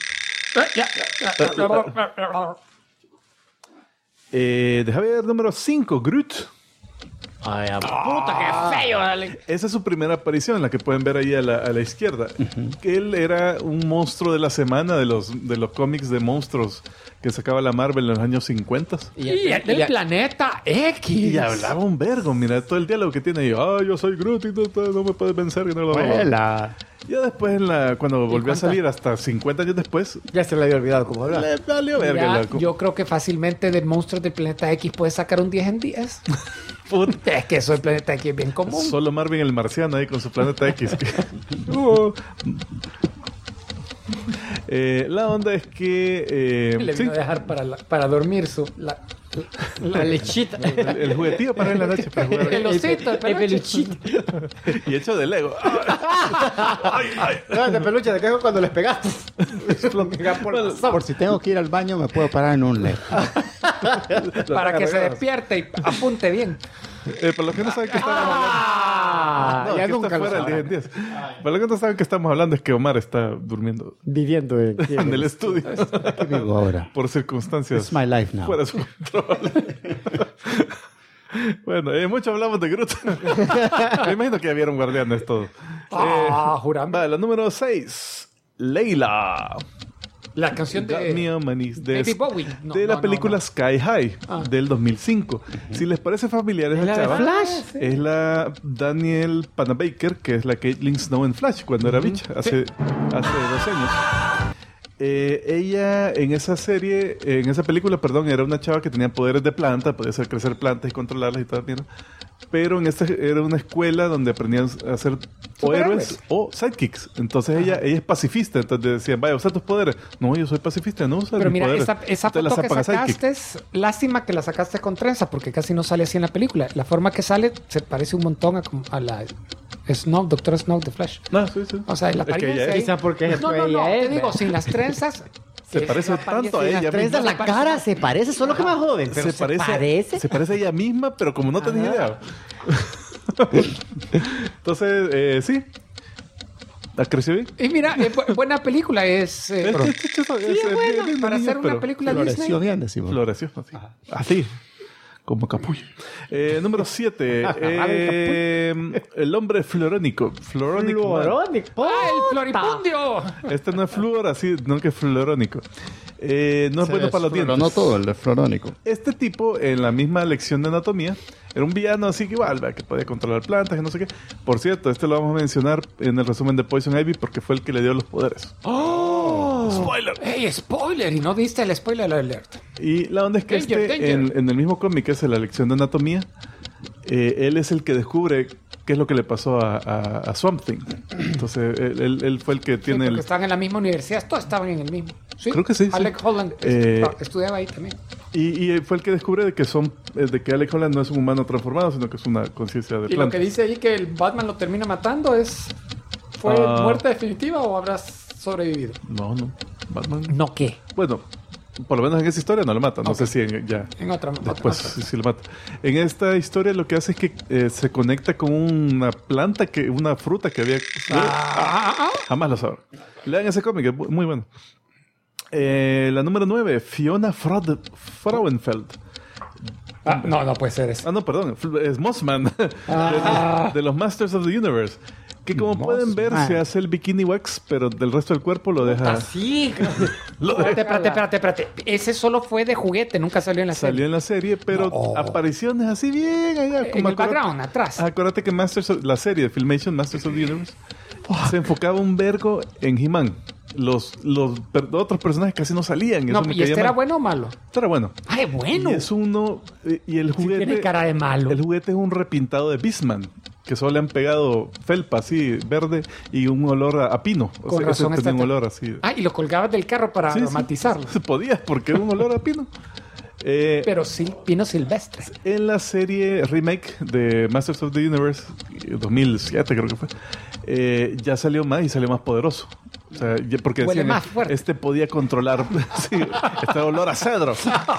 Deja ver, número 5, Groot. Ay, puta, qué feo, dale. Esa es su primera aparición, la que pueden ver ahí a la izquierda. Que él era un monstruo de la semana de los cómics de monstruos que sacaba la Marvel en los años 50. Y del planeta X. Y hablaba un vergo, mira todo el diálogo que tiene ahí. Yo soy Groot y no me puedes vencer. Que no lo Ya después, cuando volvió a salir, hasta 50 años después... Ya se le había olvidado cómo hablar. Le valió verga. Yo creo que fácilmente de monstruos del planeta X puedes sacar un 10 en 10. Es que eso del planeta X es bien común. Solo Marvin el marciano ahí con su planeta X. La onda es que... le vino a dejar para dormir la lechita. El juguetillo para en la noche. Para jugar. El osito, el peluchito. Y hecho de Lego. No, de peluche, de quejo cuando les pegaste. Por si tengo que ir al baño, me puedo parar en un Lego. Para que se despierte y apunte bien. Para los que no saben que estamos hablando... ya que nunca está fuera lo del 10. Para los que no saben que estamos hablando es que Omar está durmiendo. Viviendo en el estudio. ¿Qué vivo ahora? Por circunstancias. It's my life now. Fuera de su control. Bueno, mucho hablamos de Groot. Me imagino que ya vieron Guardianes todo. Jurando. La número 6. Leila. La canción de David Bowie. De la película Sky High del 2005. Si les parece familiar esa chava, Flash? es la Daniel Panabaker, que es la Caitlin Snow en Flash cuando era bicha, hace 2 años. Ella en esa película, era una chava que tenía poderes de planta, podía hacer crecer plantas y controlarlas y todo, pero en esta era una escuela donde aprendían a ser o héroes o sidekicks. Entonces ella es pacifista, entonces decían, vaya, usa tus poderes. No, yo soy pacifista, no usa Pero mis mira, poderes. esa Te la foto que sacan a sacaste sidekick. es lástima que la sacaste con trenza, porque casi no sale así en la película. La forma que sale se parece un montón a la Snow, Doctor Snow de Flash. No, sí, sí. O sea, la Es que apariencia ella ahí- es. Quizá porque No, ella te es, digo, ¿ve? sin las trenzas. Se parece tanto a ella Las trenzas, misma. la cara se parece, solo que más joven. Pero Se parece a ella misma, pero como no tenés idea. Entonces, sí. ¿La creció bien? Y mira, buena película es. Para hacer una película Disney. Floreció bien, decimos. Floreció, así. Así. Como capullo. Número 7. El hombre florónico. Florónico. Man. Florónico. ¡Ah, el floripundio! Este no es flúor, así, no que es florónico. No es bueno para los dientes. Pero no todo, el de florónico. Este tipo, en la misma lección de anatomía, era un villano así que igual, ¿verdad? Que podía controlar plantas, que no sé qué. Por cierto, este lo vamos a mencionar en el resumen de Poison Ivy porque fue el que le dio los poderes. ¡Oh! ¡Spoiler! ¡Ey, spoiler! Y no diste el spoiler alert. Y la onda es que Danger, danger. En el mismo cómic, es la lección de anatomía, él es el que descubre qué es lo que le pasó a Swamp Thing. Entonces, él fue el que Sí, tiene porque estaban en la misma universidad, todos estaban en el mismo. ¿Sí? Creo que sí, sí. Alec Holland estudiaba ahí también. Y fue el que descubre de que Alec Holland no es un humano transformado, sino que es una conciencia de Y lo planta. que dice ahí que el Batman lo termina matando ¿fue muerte definitiva o habrás sobrevivido? No. Batman. No, ¿qué? Bueno, por lo menos en esa historia no lo mata. No Ok. sé si ya. En otra. Después otra. sí lo mata. En esta historia lo que hace es que se conecta con una planta, una fruta que había. Jamás lo sabrán. Lean ese cómic, es muy bueno. La número 9, Fiona Frauenfeld. No puede ser eso. No, perdón, es Mossman. De los Masters of the Universe. Que como pueden ver, se hace el bikini wax, pero del resto del cuerpo lo deja. Así. Espérate. Ese solo fue de juguete, nunca salió en la Salió serie. en la serie, pero apariciones así bien allá. En el background, atrás. Acuérdate que la serie de Filmation, Masters of the Universe, se enfocaba un vergo en He-Man. Los otros personajes casi no salían. No, eso me ¿y caía este era mal. bueno o malo? Este era bueno. ¡Ay, bueno! Y es uno. Y el juguete. Tiene cara de malo. El juguete es un repintado de Beastman. Que solo le han pegado felpa así, verde, y un olor a pino. O Con sea, razón ese tenía un está- olor así. Y lo colgabas del carro para Sí, sí. aromatizarlo. Podías, porque era un olor a pino. Pero sí, pino silvestre. En la serie remake de Masters of the Universe, 2007 creo que fue, ya salió más y salió más poderoso. O sea, porque Huele decían, más fuerte. este podía controlar sí, este olor a cedro.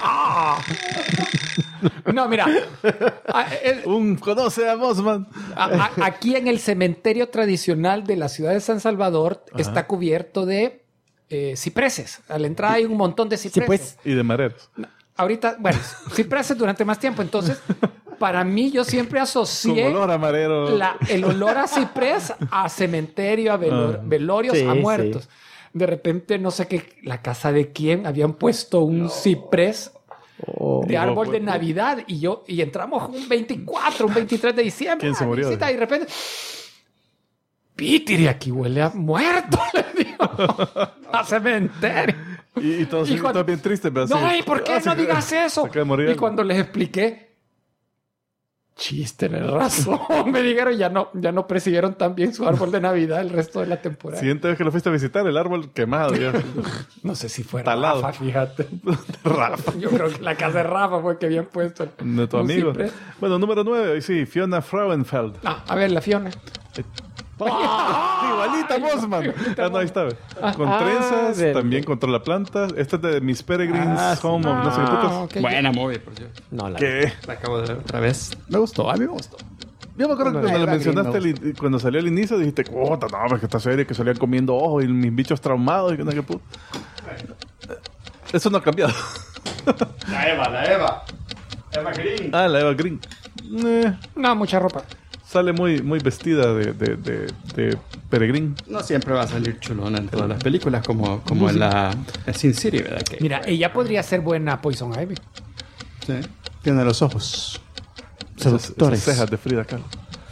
No, mira. Conoce a Mossman. Aquí en el cementerio tradicional de la ciudad de San Salvador está cubierto de cipreses. A la entrada hay un montón de cipreses. pues. Y de mareros. Ahorita, bueno, cipreses durante más tiempo. Entonces, para mí, yo siempre Con asocié olor a marero. el olor a ciprés a cementerio, a velorios, Sí, a muertos. De repente, no sé qué, la casa de quién, habían puesto un ciprés de árbol de Navidad y entramos un 24, un 23 de diciembre. ¿Quién se murió? Visita, y de repente, Pítiri, aquí huele a muerto, le digo, a cementerio. Y todos, Y cuando- todos bien tristes. Pero No, así, ¿y por qué no digas eso? se acaba de morir Y algo. cuando les expliqué, chiste, tenés razón. Me dijeron, ya no persiguieron tan bien su árbol de Navidad el resto de la temporada. Siguiente vez que lo fuiste a visitar, el árbol quemado. Ya. No sé si fue Talado. Rafa, fíjate. Rafa. Yo creo que la casa de Rafa fue que habían puesto De tu un amigo. ciprés. Bueno, número 9, sí, Fiona Frauenfeld. A ver, la Fiona. Igualita Mossman. No, ahí está. Con trenzas, también controla plantas. Esta es de Miss Peregrine's Home of no sé qué putas. ok. Buena movie, por cierto. No, la ¿Qué? La acabo de ver otra vez. Me gustó, a mí me gustó. Yo me acuerdo que cuando la Eva mencionaste Green, cuando salió al inicio, dijiste, puta, no, es que esta serie que salían comiendo ojos y mis bichos traumados y que no sé qué puta. Eso no ha cambiado. La Eva. Eva Green. La Eva Green. No, mucha ropa. Sale muy vestida de Peregrine. No siempre va a salir chulona en todas las películas, como en la en Sin City, ¿verdad? Que, Mira, ella podría ser buena Poison Ivy. sí. Tiene los ojos Esas seductores. cejas de Frida Kahlo.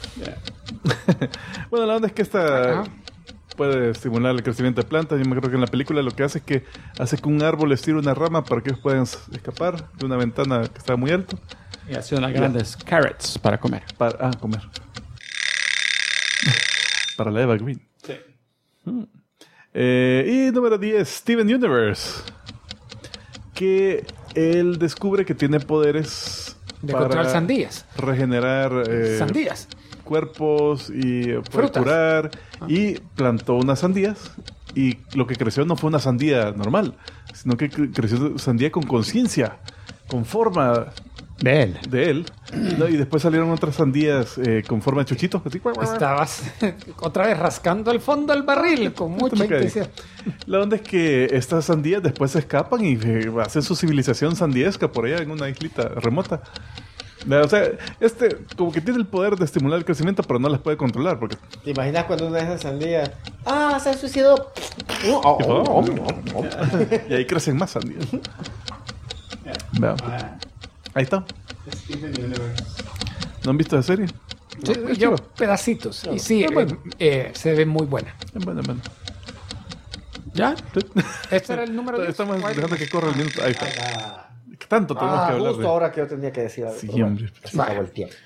Bueno, la onda es que esta Ajá. puede estimular el crecimiento de plantas. Yo me creo que en la película lo que hace es que hace que un árbol estire una rama para que ellos puedan escapar de una ventana que está muy alto. Y hace unas grandes carrots para comer. Para comer. Para la Eva Green. Sí. Y número 10, Steven Universe. Que él descubre que tiene poderes De para controlar sandías. regenerar Sandías. cuerpos y puede Frutas. curar. Y plantó unas sandías. Y lo que creció no fue una sandía normal, sino que creció sandía con conciencia, con forma De él. de él. ¿No? Y después salieron otras sandías con forma de chuchito. Así, Estabas otra vez rascando el fondo del barril con mucha me cae. intensidad. La onda es que estas sandías después se escapan y hacen su civilización sandiesca por allá en una islita remota. O sea, como que tiene el poder de estimular el crecimiento, pero no las puede controlar. Porque... ¿Te imaginas cuando una de esas sandías? ¡Ah, se suicidó! Y ahí crecen más sandías. Veamos. Ahí está. ¿No han visto la serie? Sí, No, es yo chido. pedacitos. Y sí, Es bueno. se ve muy buena. Es bueno, es bueno. ¿Ya? Este era el número 10. Estamos dejando que corra el minuto. Ahí está. ¿Qué tanto tenemos que hablar Justo de...? ahora que yo tenía que decir algo. Sí, pero hombre. se acabó el tiempo.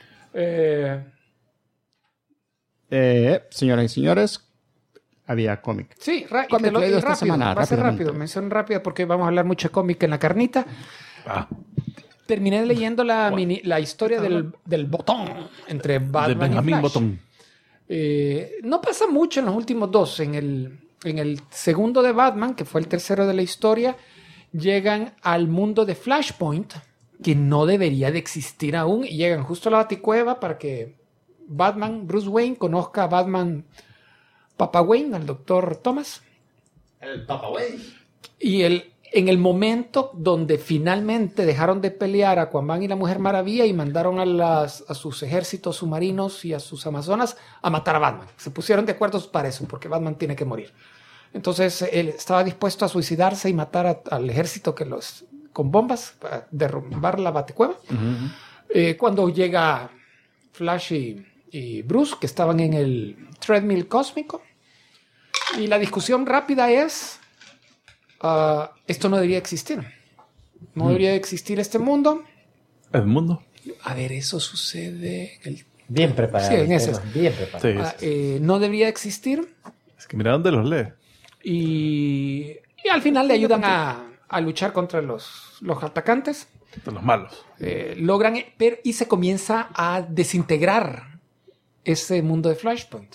Señoras y señores, había cómic. Sí, Cómic te lo leído digo esta rápido. semana, Va a ser rápidamente. rápido. Mención rápida porque vamos a hablar mucho de cómic en la carnita. Ah, Terminé leyendo la historia del botón entre de Batman y Benjamín Flash. Botón. No pasa mucho en los últimos dos. En el segundo de Batman, que fue el tercero de la historia, llegan al mundo de Flashpoint, que no debería de existir aún, y llegan justo a la Baticueva para que Bruce Wayne, conozca a Batman Papa Wayne, al doctor Thomas. El Papa Wayne. Y en el momento donde finalmente dejaron de pelear a Aquaman y la Mujer Maravilla y mandaron a sus ejércitos submarinos y a sus amazonas a matar a Batman. Se pusieron de acuerdo para eso, porque Batman tiene que morir. Entonces él estaba dispuesto a suicidarse y matar al ejército con bombas para derrumbar la Baticueva. Cuando llega Flash y Bruce, que estaban en el treadmill cósmico. Y la discusión rápida es... esto no debería existir. No debería existir este mundo. El mundo. A ver, eso sucede... Bien preparado. Sí, en el ese. tema, bien preparado. Sí, no debería existir. es que mira dónde los lee. Y al final le ayudan a luchar contra los atacantes. De los malos. Logran... y se comienza a desintegrar ese mundo de Flashpoint.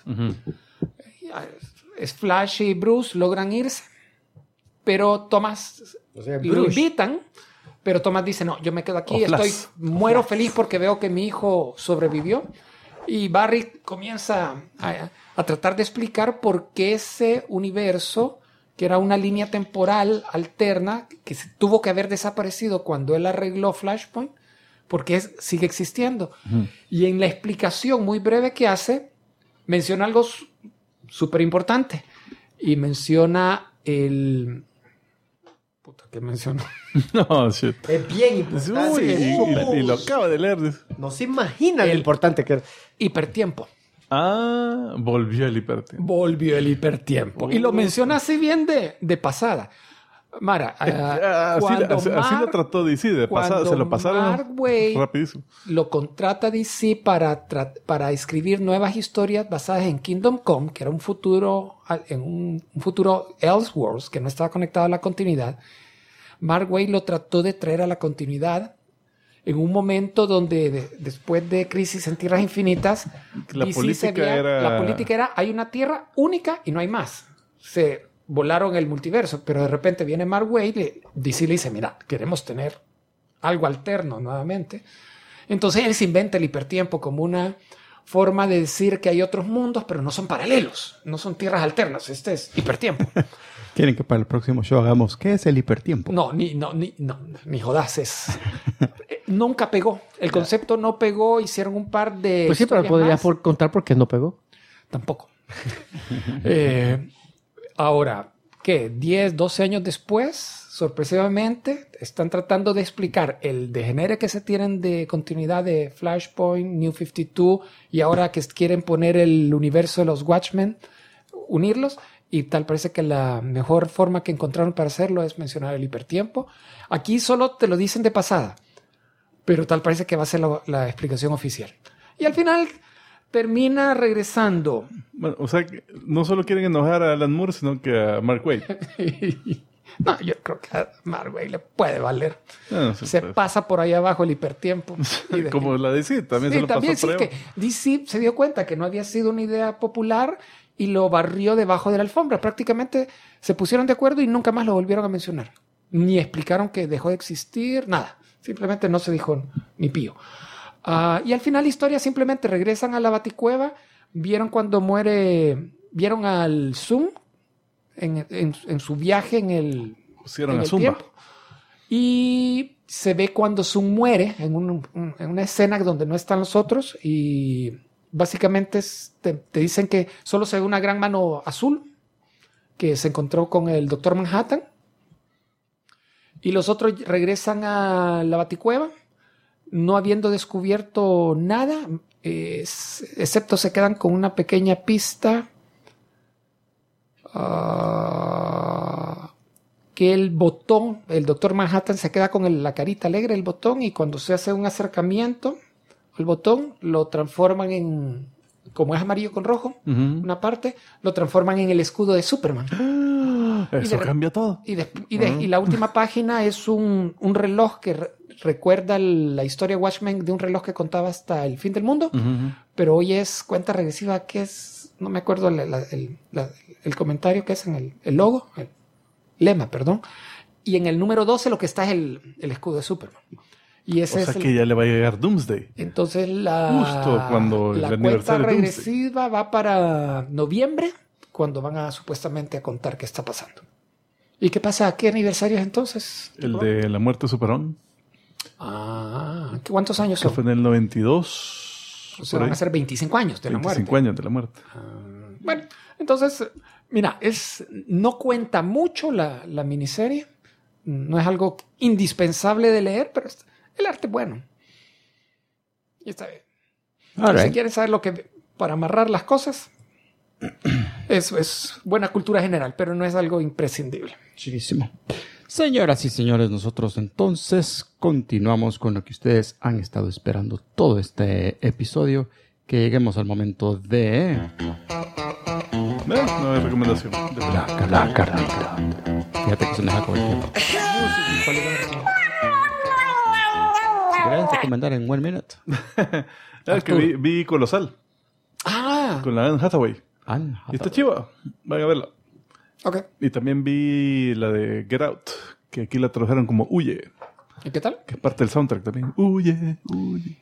Es Flash y Bruce logran irse. Pero Thomas O sea, lo Bruce. invitan, pero Thomas dice, no, yo me quedo aquí, O Flash. muero feliz porque veo que mi hijo sobrevivió. Y Barry comienza a tratar de explicar por qué ese universo, que era una línea temporal alterna, que tuvo que haber desaparecido cuando él arregló Flashpoint, porque sigue existiendo. Y en la explicación muy breve que hace, menciona algo súper importante. Y menciona ¿qué mencionó? No, shit. Es bien importante. Uy, y lo acaba de leer. No se imagina lo importante que es. Hipertiempo. Ah, volvió el hipertiempo. Volvió el hipertiempo. Y lo menciona así bien de pasada. Mara, Así lo trató DC, de pasada, se lo pasaron Mark Waid rapidísimo. lo contrata DC para escribir nuevas historias basadas en Kingdom Come, que era un futuro Elseworlds, que no estaba conectado a la continuidad. Mark Waid lo trató de traer a la continuidad en un momento donde después de Crisis en Tierras Infinitas, La DC política era hay una tierra única y no hay más. Se volaron el multiverso, pero de repente viene Mark Waid y DC le dice, mira, queremos tener algo alterno nuevamente. Entonces él se inventa el hipertiempo como una forma de decir que hay otros mundos, pero no son paralelos, no son tierras alternas, este es hipertiempo. Quieren que para el próximo show hagamos ¿qué es el hipertiempo? No, ni jodas, nunca pegó. El concepto no pegó, hicieron un par de... Pues sí, pero historias podrías más. contar por qué no pegó. Tampoco. Ahora, ¿qué? 10, 12 años después, sorpresivamente, están tratando de explicar el degenere que se tienen de continuidad de Flashpoint, New 52, y ahora que quieren poner el universo de los Watchmen, unirlos, y tal parece que la mejor forma que encontraron para hacerlo es mencionar el hipertiempo. Aquí solo te lo dicen de pasada. Pero tal parece que va a ser la explicación oficial. Y al final termina regresando. Bueno, o sea, que no solo quieren enojar a Alan Moore, sino que a Mark Waid. No, yo creo que a Marvel le puede valer. No sé, se pues. pasa por ahí abajo el hipertiempo. Como la DC, también sí, se lo también pasó sí por que DC se dio cuenta que no había sido una idea popular y lo barrió debajo de la alfombra. Prácticamente se pusieron de acuerdo y nunca más lo volvieron a mencionar. Ni explicaron que dejó de existir, nada. Simplemente no se dijo ni pío. Y al final la historia simplemente regresan a la Baticueva, vieron cuando muere, vieron al Zoom en su viaje en el, Pusieron en a el Zumba. tiempo. Y se ve cuando Zoom muere en una escena donde no están los otros y básicamente te dicen que solo se ve una gran mano azul que se encontró con el Doctor Manhattan y los otros regresan a la Baticueva no habiendo descubierto nada, excepto se quedan con una pequeña pista que el botón, el Doctor Manhattan se queda con la carita alegre del botón y cuando se hace un acercamiento al botón lo transforman en, como es amarillo con rojo, una parte, lo transforman en el escudo de Superman. Eso cambia todo. Y la última página es un reloj que recuerda la historia Watchmen de un reloj que contaba hasta el fin del mundo, pero hoy es cuenta regresiva, que es, no me acuerdo el comentario que es en el logo, el lema, perdón, y en el número 12 lo que está es el escudo de Superman. Y ese O sea que ya le va a llegar Doomsday. Entonces Justo cuando el la cuenta aniversario de regresiva va para noviembre, cuando van a supuestamente a contar qué está pasando. ¿Y qué pasa? ¿Qué aniversario es entonces? El de la muerte de Superman. ¿Cuántos años Que son? fue en el 92. O sea, van a ser 25 años de la muerte. 25 años de la muerte. Bueno, entonces, mira, no cuenta mucho la miniserie. No es algo indispensable de leer, pero el arte es bueno. Y está bien. All Si right. quieres saber para amarrar las cosas, es buena cultura general, pero no es algo imprescindible. Chidísimo. Señoras y señores, nosotros entonces continuamos con lo que ustedes han estado esperando todo este episodio. Que lleguemos al momento de... No hay recomendación. La carnita. Fíjate que se me deja con el tiempo. ¿Quieres recomendar en 1 minute? Que vi Colosal. Con la Anne Hathaway. Y está chiva. Vayan a verla. Ok. Y también vi la de Get Out, que aquí la tradujeron como Huye, ¿Y qué tal? que es parte del soundtrack también. Huye, huye.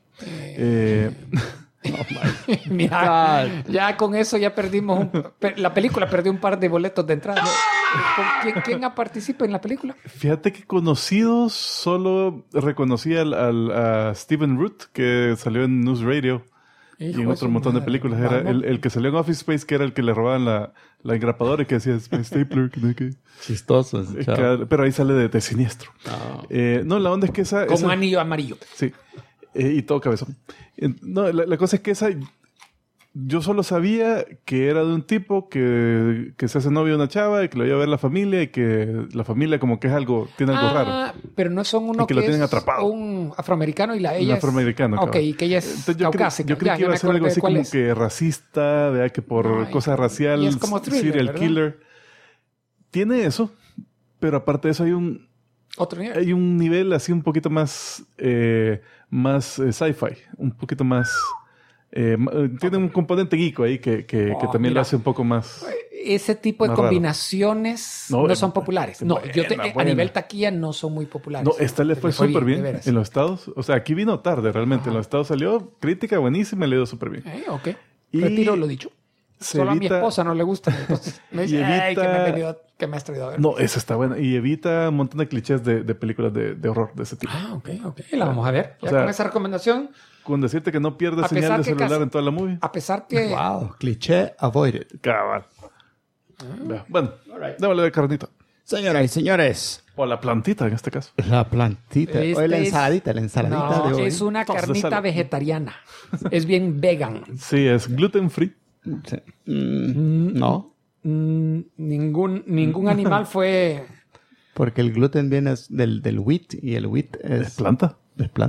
Mira, ya con eso ya perdimos la película perdió un par de boletos de entrada. ¿Quién participa en la película? Fíjate que conocidos, solo reconocí a Stephen Root, que salió en News Radio. Y en otro montón de películas. Era el que salió en Office Space, que era el que le robaban la engrapadora y que decía Stapler. Que Chistoso. pero ahí sale de siniestro. No, la onda es que esa... Como anillo amarillo. Sí. Y todo cabezón. No, la cosa es que esa... Yo solo sabía que era de un tipo que se hace novio de una chava y que lo lleva a ver la familia y que la familia como que es algo, tiene algo raro. Pero no son uno Y que lo tienen es atrapado. un afroamericano y ella Un afroamericano. Ok, y que ella es Entonces, caucásica. yo creí que iba a ser algo así como que racista, de que por cosas raciales, y es como thriller, serial ¿verdad? killer. Tiene eso, pero aparte de eso Otro nivel. hay un nivel así un poquito más sci-fi, un poquito más... tiene un componente geeko ahí que también mira. lo hace un poco más... Ese tipo de más raro. combinaciones no son populares. No, a buena. nivel taquilla no son muy populares. No, esta le fue súper bien de veras. en los Estados. O sea, aquí vino tarde realmente. En los Estados salió crítica buenísima y le dio súper bien. Ok. Y Retiro lo dicho. se Solo a mi evita- esposa no le gusta. Entonces me dice, Y ay, evita- que me has traído a ver. No, esa está buena. Y evita un montón de clichés de películas de horror de ese tipo. Ok. La vamos a ver. Ya O sea, con esa recomendación, Con decirte que no pierdes A señal pesar de que celular casi- en toda la movie. a pesar que... Wow. Cliché avoided. Cabal. Bueno, démosle de carnita. Señoras y señores, O la plantita en este caso. la plantita. Este Hoy la es- ensaladita No, de hoy. es una Tos de carnita sal. vegetariana. Es bien vegan. Sí, es gluten free. Sí. No, Ningún animal fue... porque el gluten viene del wheat y el wheat Es es planta. planta.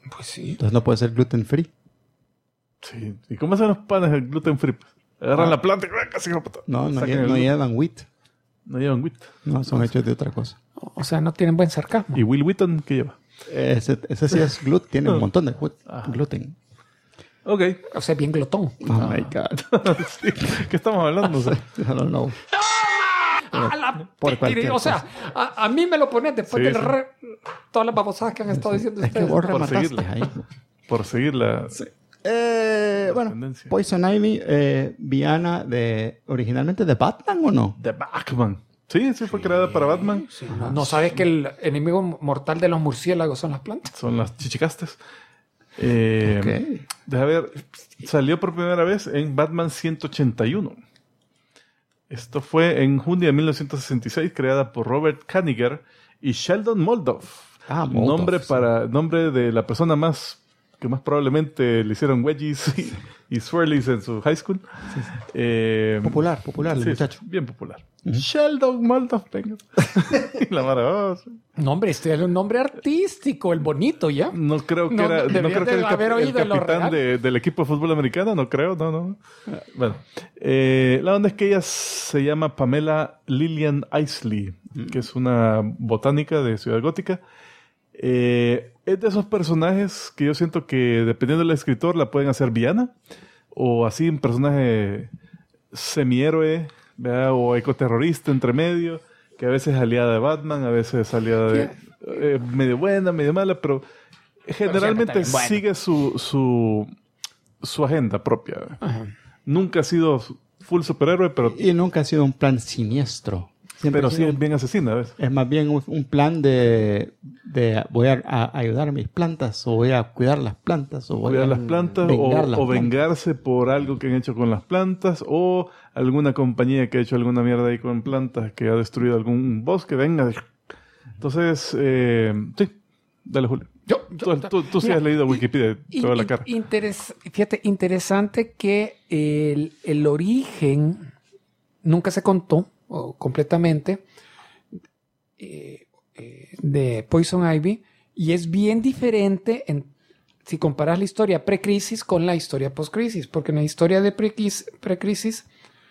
Pues sí. Entonces no puede ser gluten free. Sí. ¿Y cómo hacen los panes gluten free? Agarran la planta y casi No sacan llevan wheat. No llevan wheat. No, son hechos de otra cosa. O sea, no tienen buen sarcasmo. ¿Y Will Wheaton qué lleva? Ese sí es gluten, tiene un montón de gluten. Ok. O sea, bien glotón. Oh my God. Sí. ¿Qué estamos hablando? I don't know. Por cualquier O sea, a mí me lo pones después Sí, de sí. todas las babosadas que han estado diciendo Es que ustedes. vos Por remataste seguirla. ahí. Por seguir la... Bueno, tendencia. Poison Ivy, villana originalmente de Batman, ¿o no? The Batman. Sí, fue creada para Batman. Sí, no sabes que el enemigo mortal de los murciélagos son las plantas. Son las chichicastes. Ok. Deja ver, salió por primera vez en Batman 181. Esto fue en junio de 1966, creada por Robert Kanigher y Sheldon Moldoff. Moldoff, Nombre de la persona que más probablemente le hicieron wedgies y swirlies en su high school. Popular el Sí, muchacho. bien popular. Sheldon Moldoff, venga. Y la mara, sí. No, hombre, este es un nombre artístico, el bonito, ¿ya? No creo que No, era, deberías no creo que de era haber el oído lo capitán real. del equipo de fútbol americano, no creo, no. Bueno, la onda es que ella se llama Pamela Lillian Isley, que es una botánica de Ciudad Gótica. Es de esos personajes que yo siento que dependiendo del escritor la pueden hacer villana o así un personaje semihéroe, ¿verdad? O ecoterrorista entre medio, que a veces es aliada de Batman, a veces es aliada de medio buena, medio mala, pero generalmente sigue su agenda propia. Ajá. Nunca ha sido full superhéroe, pero Y nunca ha sido un plan siniestro. Siempre ha sí sido es bien asesina a veces. es más bien un plan de voy a ayudar a mis plantas, o voy a cuidar las plantas, o voy Cuidar a las plantas vengar las o plantas. vengarse por algo que han hecho con las plantas o alguna compañía que ha hecho alguna mierda ahí con plantas que ha destruido algún bosque, venga. Entonces, sí, dale Julio. Tú sí Mira, has leído Wikipedia toda la cara. Fíjate, interesante que el origen nunca se contó completamente de Poison Ivy, y es bien diferente si comparas la historia pre-crisis con la historia post-crisis, porque en la historia de pre-crisis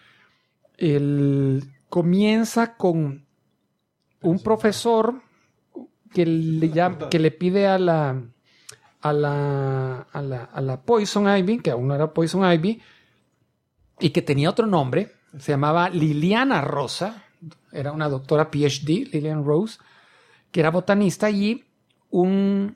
comienza con un profesor que le pide a la Poison Ivy, que aún no era Poison Ivy, y que tenía otro nombre, se llamaba Liliana Rosa, era una doctora PhD, Lilian Rose, que era botanista, y un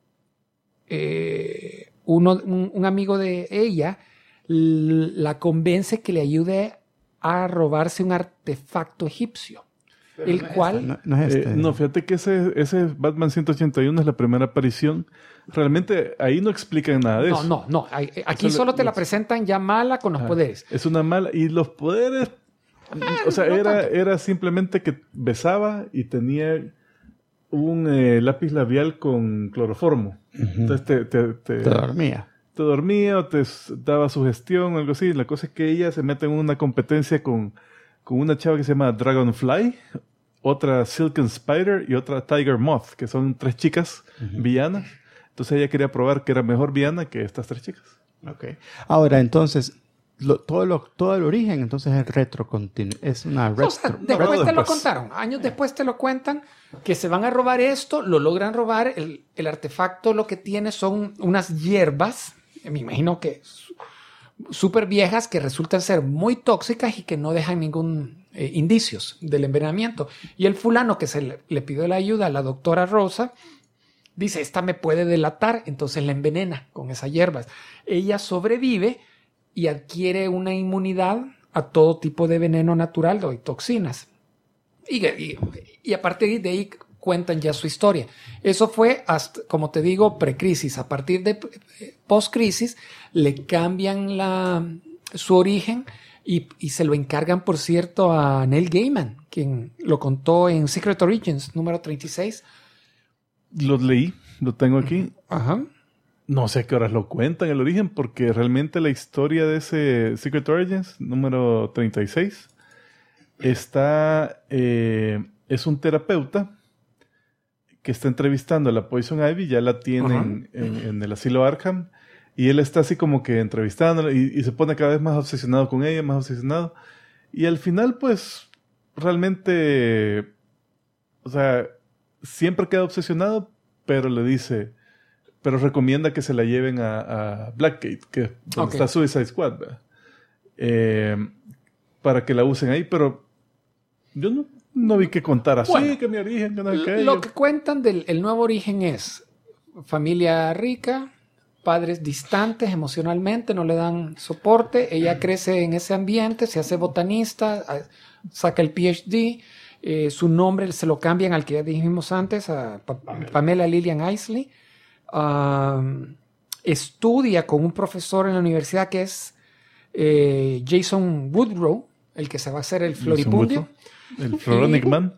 amigo de ella la convence que le ayude a robarse un artefacto egipcio, el cual... No es este. No, fíjate que ese Batman 181 es la primera aparición. Realmente ahí no explican nada de eso. No. Aquí solo te la presentan ya mala con los poderes. Es una mala... Y los poderes... o sea, no era simplemente que besaba y tenía un lápiz labial con cloroformo. Entonces Te dormía. te dormía o te daba sugestión o algo así. La cosa es que ella se mete en una competencia con una chava que se llama Dragonfly, otra Silken Spider y otra Tiger Moth, que son 3 chicas villanas. Entonces ella quería probar que era mejor villana que estas 3 chicas. Okay. Ahora, entonces, todo el origen entonces es retrocontinuo. Es una retro. O sea, después te lo contaron. Años después te lo cuentan que se van a robar esto, lo logran robar. El artefacto lo que tiene son unas hierbas, me imagino que súper viejas, que resultan ser muy tóxicas y que no dejan ningún indicios del envenenamiento. Y el fulano que le pidió la ayuda a la doctora Rosa dice, esta me puede delatar, entonces la envenena con esas hierbas. Ella sobrevive y adquiere una inmunidad a todo tipo de veneno natural o toxinas. Y a partir de ahí cuentan ya su historia. Eso fue, hasta, como te digo, precrisis. A partir de postcrisis le cambian su origen y se lo encargan, por cierto, a Neil Gaiman, quien lo contó en Secret Origins, número 36. Lo leí, lo tengo aquí. Ajá. No sé a qué horas lo cuentan el origen, porque realmente la historia de ese Secret Origins, número 36, es un terapeuta que está entrevistando a la Poison Ivy, ya la tienen en el asilo Arkham, y él está así como que entrevistándola y se pone cada vez más obsesionado con ella, más obsesionado. Y al final, pues, realmente, o sea, siempre queda obsesionado, pero le dice, pero recomienda que se la lleven a Blackgate, que es donde está Suicide Squad, para que la usen ahí, pero yo no vi que contar así, bueno, que mi origen, que no sé qué. Lo que cuentan del nuevo origen es familia rica, padres distantes emocionalmente, no le dan soporte, ella crece en ese ambiente, se hace botanista, saca el PhD, su nombre se lo cambian al que ya dijimos antes, a Pamela Lillian Isley. Estudia con un profesor en la universidad que es Jason Woodrow, el que se va a hacer el Floripundio. El Floronic Man.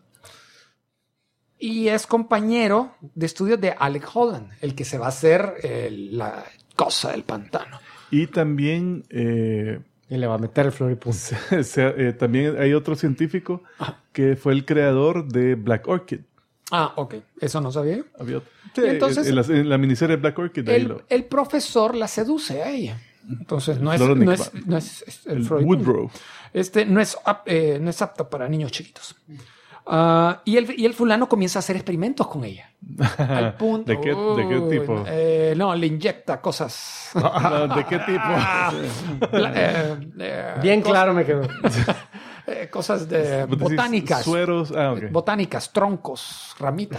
Y es compañero de estudios de Alec Holland, el que se va a hacer la cosa del pantano. Y también... y le va a meter el Floripundio. También hay otro científico que fue el creador de Black Orchid. Ah, ok. Eso no sabía yo. Había otro. Sí, entonces, en la miniserie Black Orchid. El profesor la seduce a ella. Entonces no es el Woodrow. No es apto para niños chiquitos. Y el fulano comienza a hacer experimentos con ella. Al punto, ¿De qué tipo? No, le inyecta cosas. ¿De qué tipo? Bien claro me quedó. Cosas de botánicas. Sueros. Okay. Botánicas, troncos, ramitas.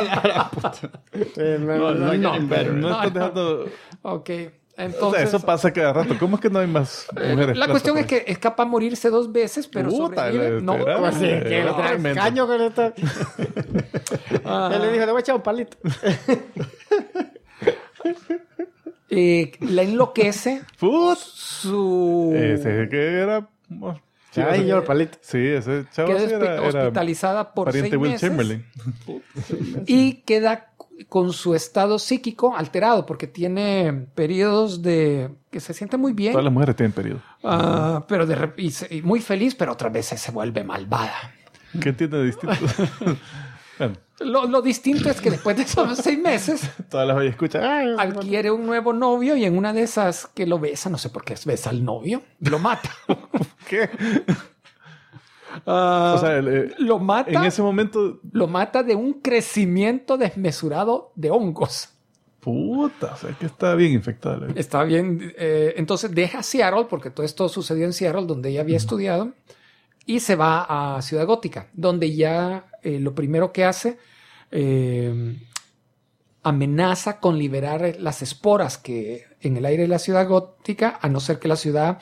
No estás dejando... Ok. Entonces, o sea, eso pasa cada rato. ¿Cómo es que no hay más mujeres? La cuestión es que es capaz de morirse 2 veces, pero sobrevive. No, el caño con esta. Él le dijo, le voy a echar un palito. La enloquece. Ese que era... Ay, yo el palito. Sí, ese chavo queda hospitalizada por 6 meses. Will Chamberlain. Y queda con su estado psíquico alterado porque tiene periodos de que se siente muy bien. Todas las mujeres tienen periodos. Pero y muy feliz, pero otras veces se vuelve malvada. ¿Qué tiene de distinto? Bueno. Lo distinto es que después de esos 6 meses todas las hoy escuchan adquiere un nuevo novio y en una de esas que lo besa, no sé por qué besa al novio, lo mata. ¿Qué? O sea, lo mata. En ese momento lo mata de un crecimiento desmesurado de hongos. Puta, o sea que está bien infectada. Está bien. Entonces deja Seattle, porque todo esto sucedió en Seattle, donde ella había estudiado, y se va a Ciudad Gótica, donde ya lo primero que hace, amenaza con liberar las esporas que en el aire de la Ciudad Gótica, a no ser que la ciudad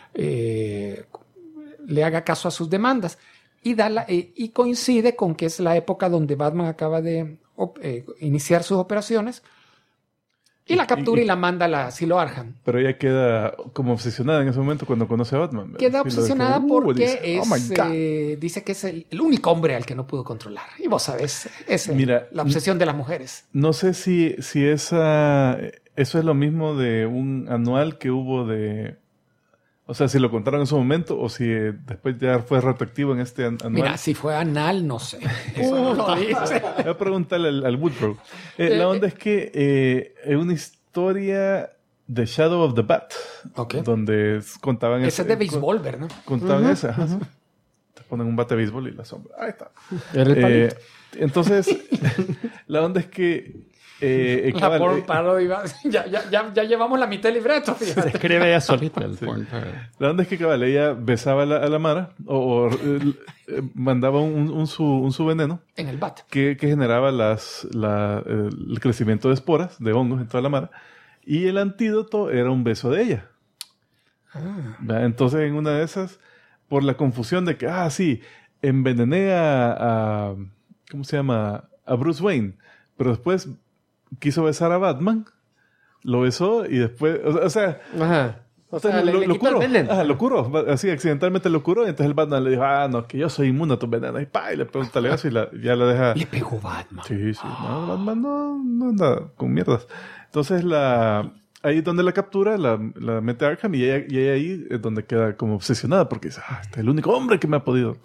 le haga caso a sus demandas. Y coincide con que es la época donde Batman acaba de iniciar sus operaciones. Y la captura y la manda al asilo Arkham. Pero ella queda como obsesionada en ese momento cuando conoce a Batman. Queda obsesionada porque dice que es el único hombre al que no pudo controlar. Y vos sabés, la obsesión de las mujeres. No sé si eso es lo mismo de un anual que hubo de... O sea, si lo contaron en su momento o si después ya fue retroactivo en este anual. Mira, si fue anal, no sé. Eso no lo dice. Voy a preguntarle al Woodrow. La onda es que es una historia de Shadow of the Bat. Okay. Donde contaban... Ese es de béisbol, ¿verdad? Contaban esa. Te ponen un bate de béisbol y la sombra. Ahí está. Entonces, la onda es que... la porn parody, ya llevamos la mitad del libreto. Se escribe ella solita. La onda es que cabal, ella besaba a la Mara o mandaba su veneno en el bat que generaba el crecimiento de esporas, de hongos en toda la Mara, y el antídoto era un beso de ella. Entonces en una de esas, por la confusión de que sí, envenené a ¿cómo se llama? A Bruce Wayne, pero después quiso besar a Batman, lo besó y después, o sea, lo curó. Lo curó, así accidentalmente lo curó, y entonces el Batman le dijo, no, que yo soy inmune a tus venenos, y le pegó un talegazo y ya la deja. Le pegó Batman. Sí. No, Batman no anda con mierdas. Entonces ahí es donde la captura, la mete a Arkham y ella ahí es donde queda como obsesionada porque dice, este es el único hombre que me ha podido.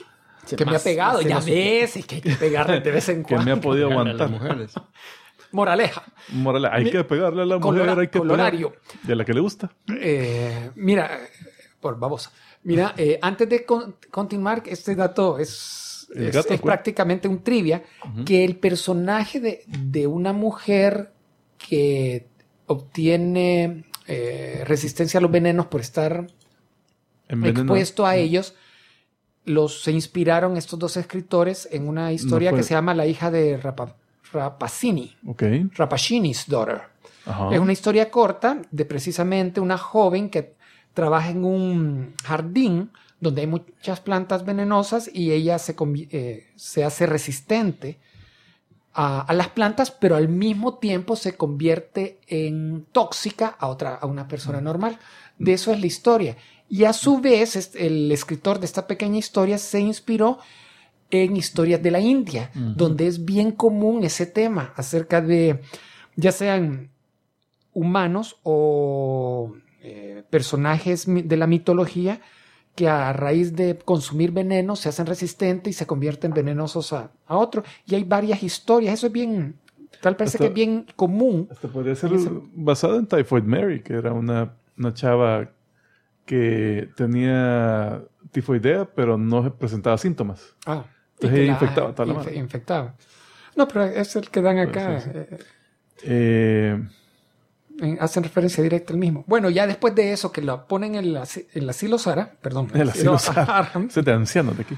Que me ha pegado, ya ves, es que hay que pegarle de vez en Que cuando. me ha podido A las aguantar. mujeres. Moraleja. Hay que pegarle a la mujer, hay que Colorario. pegar. Y a la que le gusta. Mira, por babosa. Mira, antes de continuar, este dato es prácticamente un trivia, que el personaje de una mujer que obtiene resistencia a los venenos por estar expuesto a ellos, se inspiraron estos dos escritores en una historia que se llama La hija de Rapacini. Okay. Rapacini's Daughter. Ajá. Es una historia corta de precisamente una joven que trabaja en un jardín donde hay muchas plantas venenosas y ella se hace resistente a las plantas, pero al mismo tiempo se convierte en tóxica a una persona normal. De eso es la historia. Y a su vez, el escritor de esta pequeña historia se inspiró en historias de la India, donde es bien común ese tema acerca de, ya sean humanos o personajes de la mitología que a raíz de consumir veneno se hacen resistentes y se convierten venenosos a otro. Y hay varias historias. Eso es bien, parece que es bien común. Hasta podría ser basado en Typhoid Mary, que era una chava que tenía tifoidea, pero no presentaba síntomas. Entonces ella infectaba toda la mano. Infectaba. No, pero es el que dan acá. Hacen referencia directa al mismo. Bueno, ya después de eso, que lo ponen en el asilo Sara, perdón. El asilo Sara. Ese de ancianos de aquí.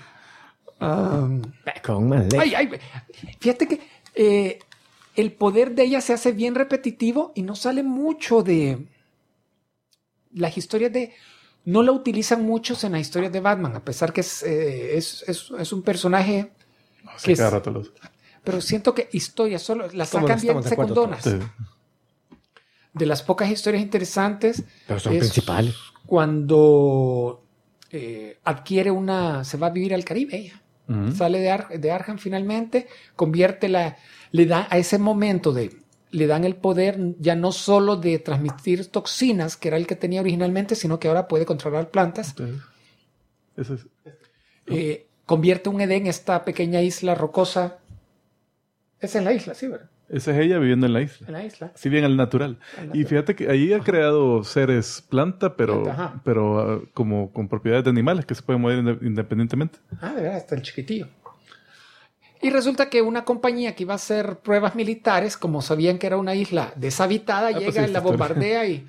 Fíjate que el poder de ella se hace bien repetitivo y no sale mucho de las historias de... No la utilizan muchos en las historias de Batman, a pesar que es un personaje que cada rato pero siento que historias solo las sacan bien secundonas. Sí. De las pocas historias interesantes, pero son principales. Cuando adquiere se va a vivir al Caribe ella. Sale de Arkham finalmente, le da a ese momento le dan el poder ya no solo de transmitir toxinas, que era el que tenía originalmente, sino que ahora puede controlar plantas. Eso es. Convierte un Edén, esta pequeña isla rocosa. Es en la isla, sí, ¿verdad? Esa es ella viviendo en la isla. En la isla. Sí, bien al natural. Y fíjate que ahí ha creado seres planta, pero como con propiedades de animales que se pueden mover independientemente. De verdad, hasta el chiquitillo. Y resulta que una compañía que iba a hacer pruebas militares, como sabían que era una isla deshabitada, llega y la bombardea y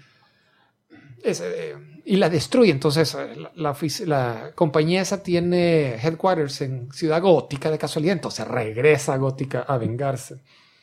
la destruye. Entonces, la compañía esa tiene headquarters en Ciudad Gótica de casualidad. Entonces regresa a Gótica a vengarse.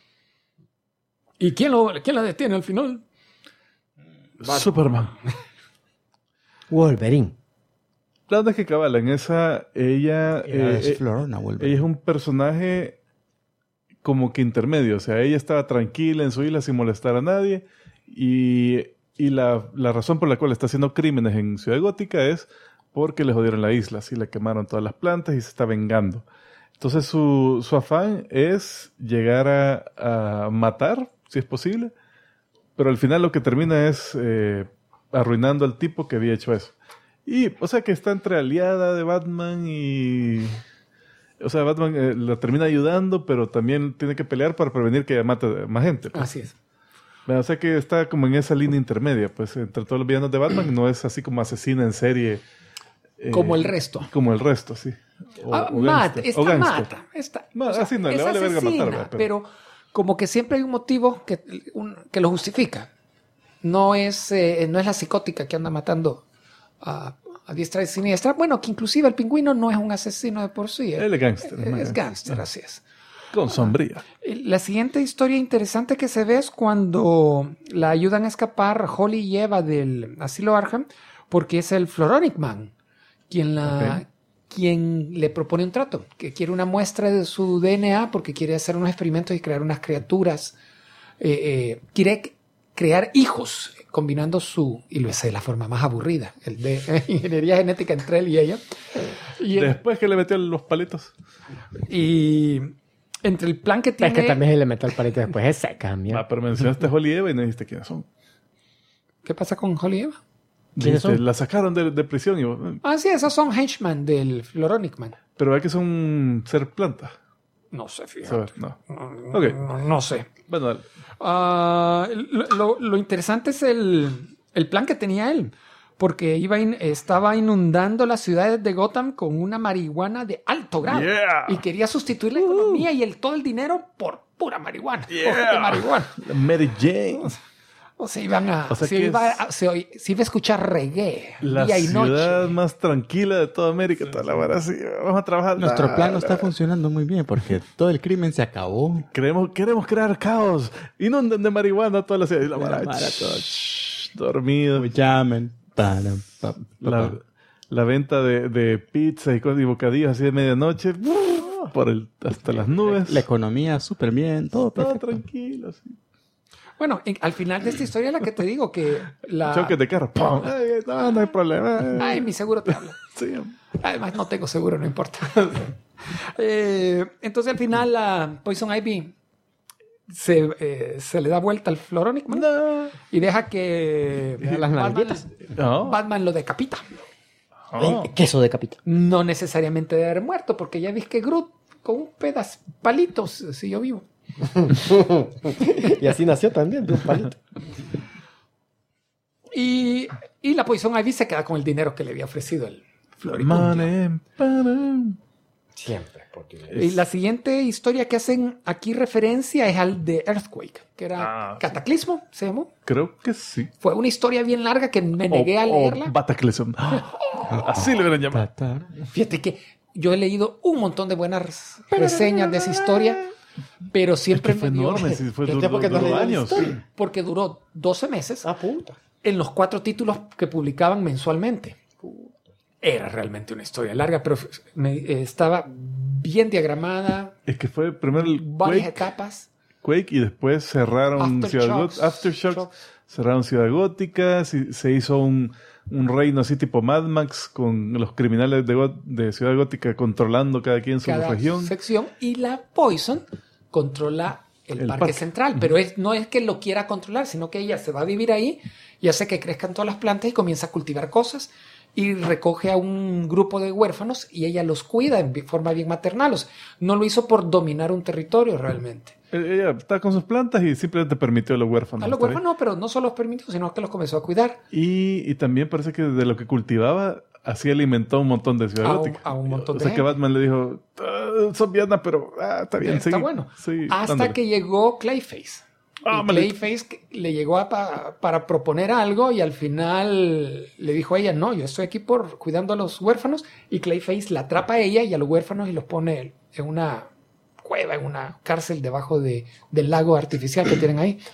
¿Y quién la detiene al final? Superman. Wolverine. La verdad es que cabal, en esa ella es Florona, Wolverine. Ella es un personaje como que intermedio. O sea, ella estaba tranquila en su isla sin molestar a nadie. Y la razón por la cual está haciendo crímenes en Ciudad Gótica es porque le jodieron la isla. Así le quemaron todas las plantas y se está vengando. Entonces su afán es llegar a matar, si es posible. Pero al final lo que termina es arruinando al tipo que había hecho eso. Y, o sea, que está entre aliada de Batman y... O sea, Batman la termina ayudando, pero también tiene que pelear para prevenir que mate más gente. Pues. Así es. O sea, que está como en esa línea intermedia, pues, entre todos los villanos de Batman. No es así como asesina en serie. Como el resto. Como el resto, sí. Mata. Así no, le vale verga matar. Pero como que siempre hay un motivo que lo justifica. No es la psicótica que anda matando a diestra y siniestra. Bueno, que inclusive el Pingüino no es un asesino de por sí. Él es gángster. Es gángster, así es. Con sombría. La siguiente historia interesante que se ve es cuando la ayudan a escapar Holly y Eva del asilo Arkham, porque es el Floronic Man quien le propone un trato, que quiere una muestra de su DNA porque quiere hacer unos experimentos y crear unas criaturas. Quiere crear hijos combinando y lo hace de la forma más aburrida, el de ingeniería genética entre él y ella. Después que le metió los palitos. Y entre el plan que tiene... Es que también le metió el palito después, ese cambia. Pero mencionaste a Holly y Eva y no dijiste quiénes son. ¿Qué pasa con Holly y Eva? La sacaron de prisión. Sí, esos son henchmen del Floronic Man. Pero hay que son ser planta. No sé, fíjate. Saber, no. Ok. No sé. Bueno, dale. Lo interesante es el plan que tenía él. Porque estaba inundando las ciudades de Gotham con una marihuana de alto grado. Yeah. Y quería sustituir la economía y todo el dinero por pura marihuana. De marihuana. Mary Jane. O se iban a... O sea se que iba a escuchar reggae la día y ciudad noche. más tranquila de toda América. Toda la hora así. Vamos a trabajar. Nuestro plan no está funcionando muy bien porque todo el crimen se acabó. Queremos crear caos. Inunden de marihuana toda la ciudad. Y la vara, dormido. Llamen. La venta de pizza y cosas y bocadillos así de medianoche. Hasta las nubes. La economía súper bien. Todo Todo perfecto. tranquilo. Sí. Bueno, al final de esta historia la que te digo que la... Choques de carro. ¡Pum! Ay, no hay problema. Ay, mi seguro te habla. Sí. Además, no tengo seguro, no importa. Entonces, al final, la Poison Ivy se le da vuelta al Floronic Man y deja que Le da las nalguitas. Batman lo decapita. Queso de capita. No necesariamente de haber muerto, porque ya ves que Groot con un pedazo palitos siguió vivo. Y así nació también, de un palito. Y la Poison Ivy se queda con el dinero que le había ofrecido el Floricundio. Money. Siempre. Porque... Y la siguiente historia que hacen aquí referencia es al de Earthquake, que era Cataclismo, se llamó. Creo que sí. Fue una historia bien larga que me negué a leerla. Bataclism. Así le hubieran llamado. Fíjate que yo he leído un montón de buenas reseñas de esa historia, pero siempre Fue me dio... enorme. Sí, fue ¿Usted por qué no duró leyó la años. historia? Porque duró 12 meses Ah, puta. en los 4 títulos que publicaban mensualmente. Era realmente una historia larga, pero estaba bien diagramada, Es que fue primero el varias Quake, etapas. Quake y después cerraron Aftershocks. Aftershocks, cerraron Ciudad Gótica, se hizo un reino así tipo Mad Max con los criminales de Ciudad Gótica controlando cada quien su Cada región. sección, y la Poison controla el parque, parque. central, pero no es que lo quiera controlar, sino que ella se va a vivir ahí y hace que crezcan todas las plantas y comienza a cultivar cosas y recoge a un grupo de huérfanos y ella los cuida en forma bien maternal. O sea, no lo hizo por dominar un territorio realmente. Ella está con sus plantas y simplemente permitió a los huérfanos. A los estar ahí. huérfanos, pero no solo los permitió, sino que los comenzó a cuidar. Y también parece que de lo que cultivaba, así alimentó un montón de Ciudad Gótica. A un montón O de sea que gente. Batman le dijo, son vianas, pero está bien. Está sigue- bueno. sigue Hasta dándole". que llegó Clayface. Y Clayface le llegó para proponer algo y al final le dijo a ella, no, yo estoy aquí cuidando a los huérfanos, y Clayface la atrapa a ella y a los huérfanos y los pone en una cueva, en una cárcel debajo del lago artificial que tienen ahí.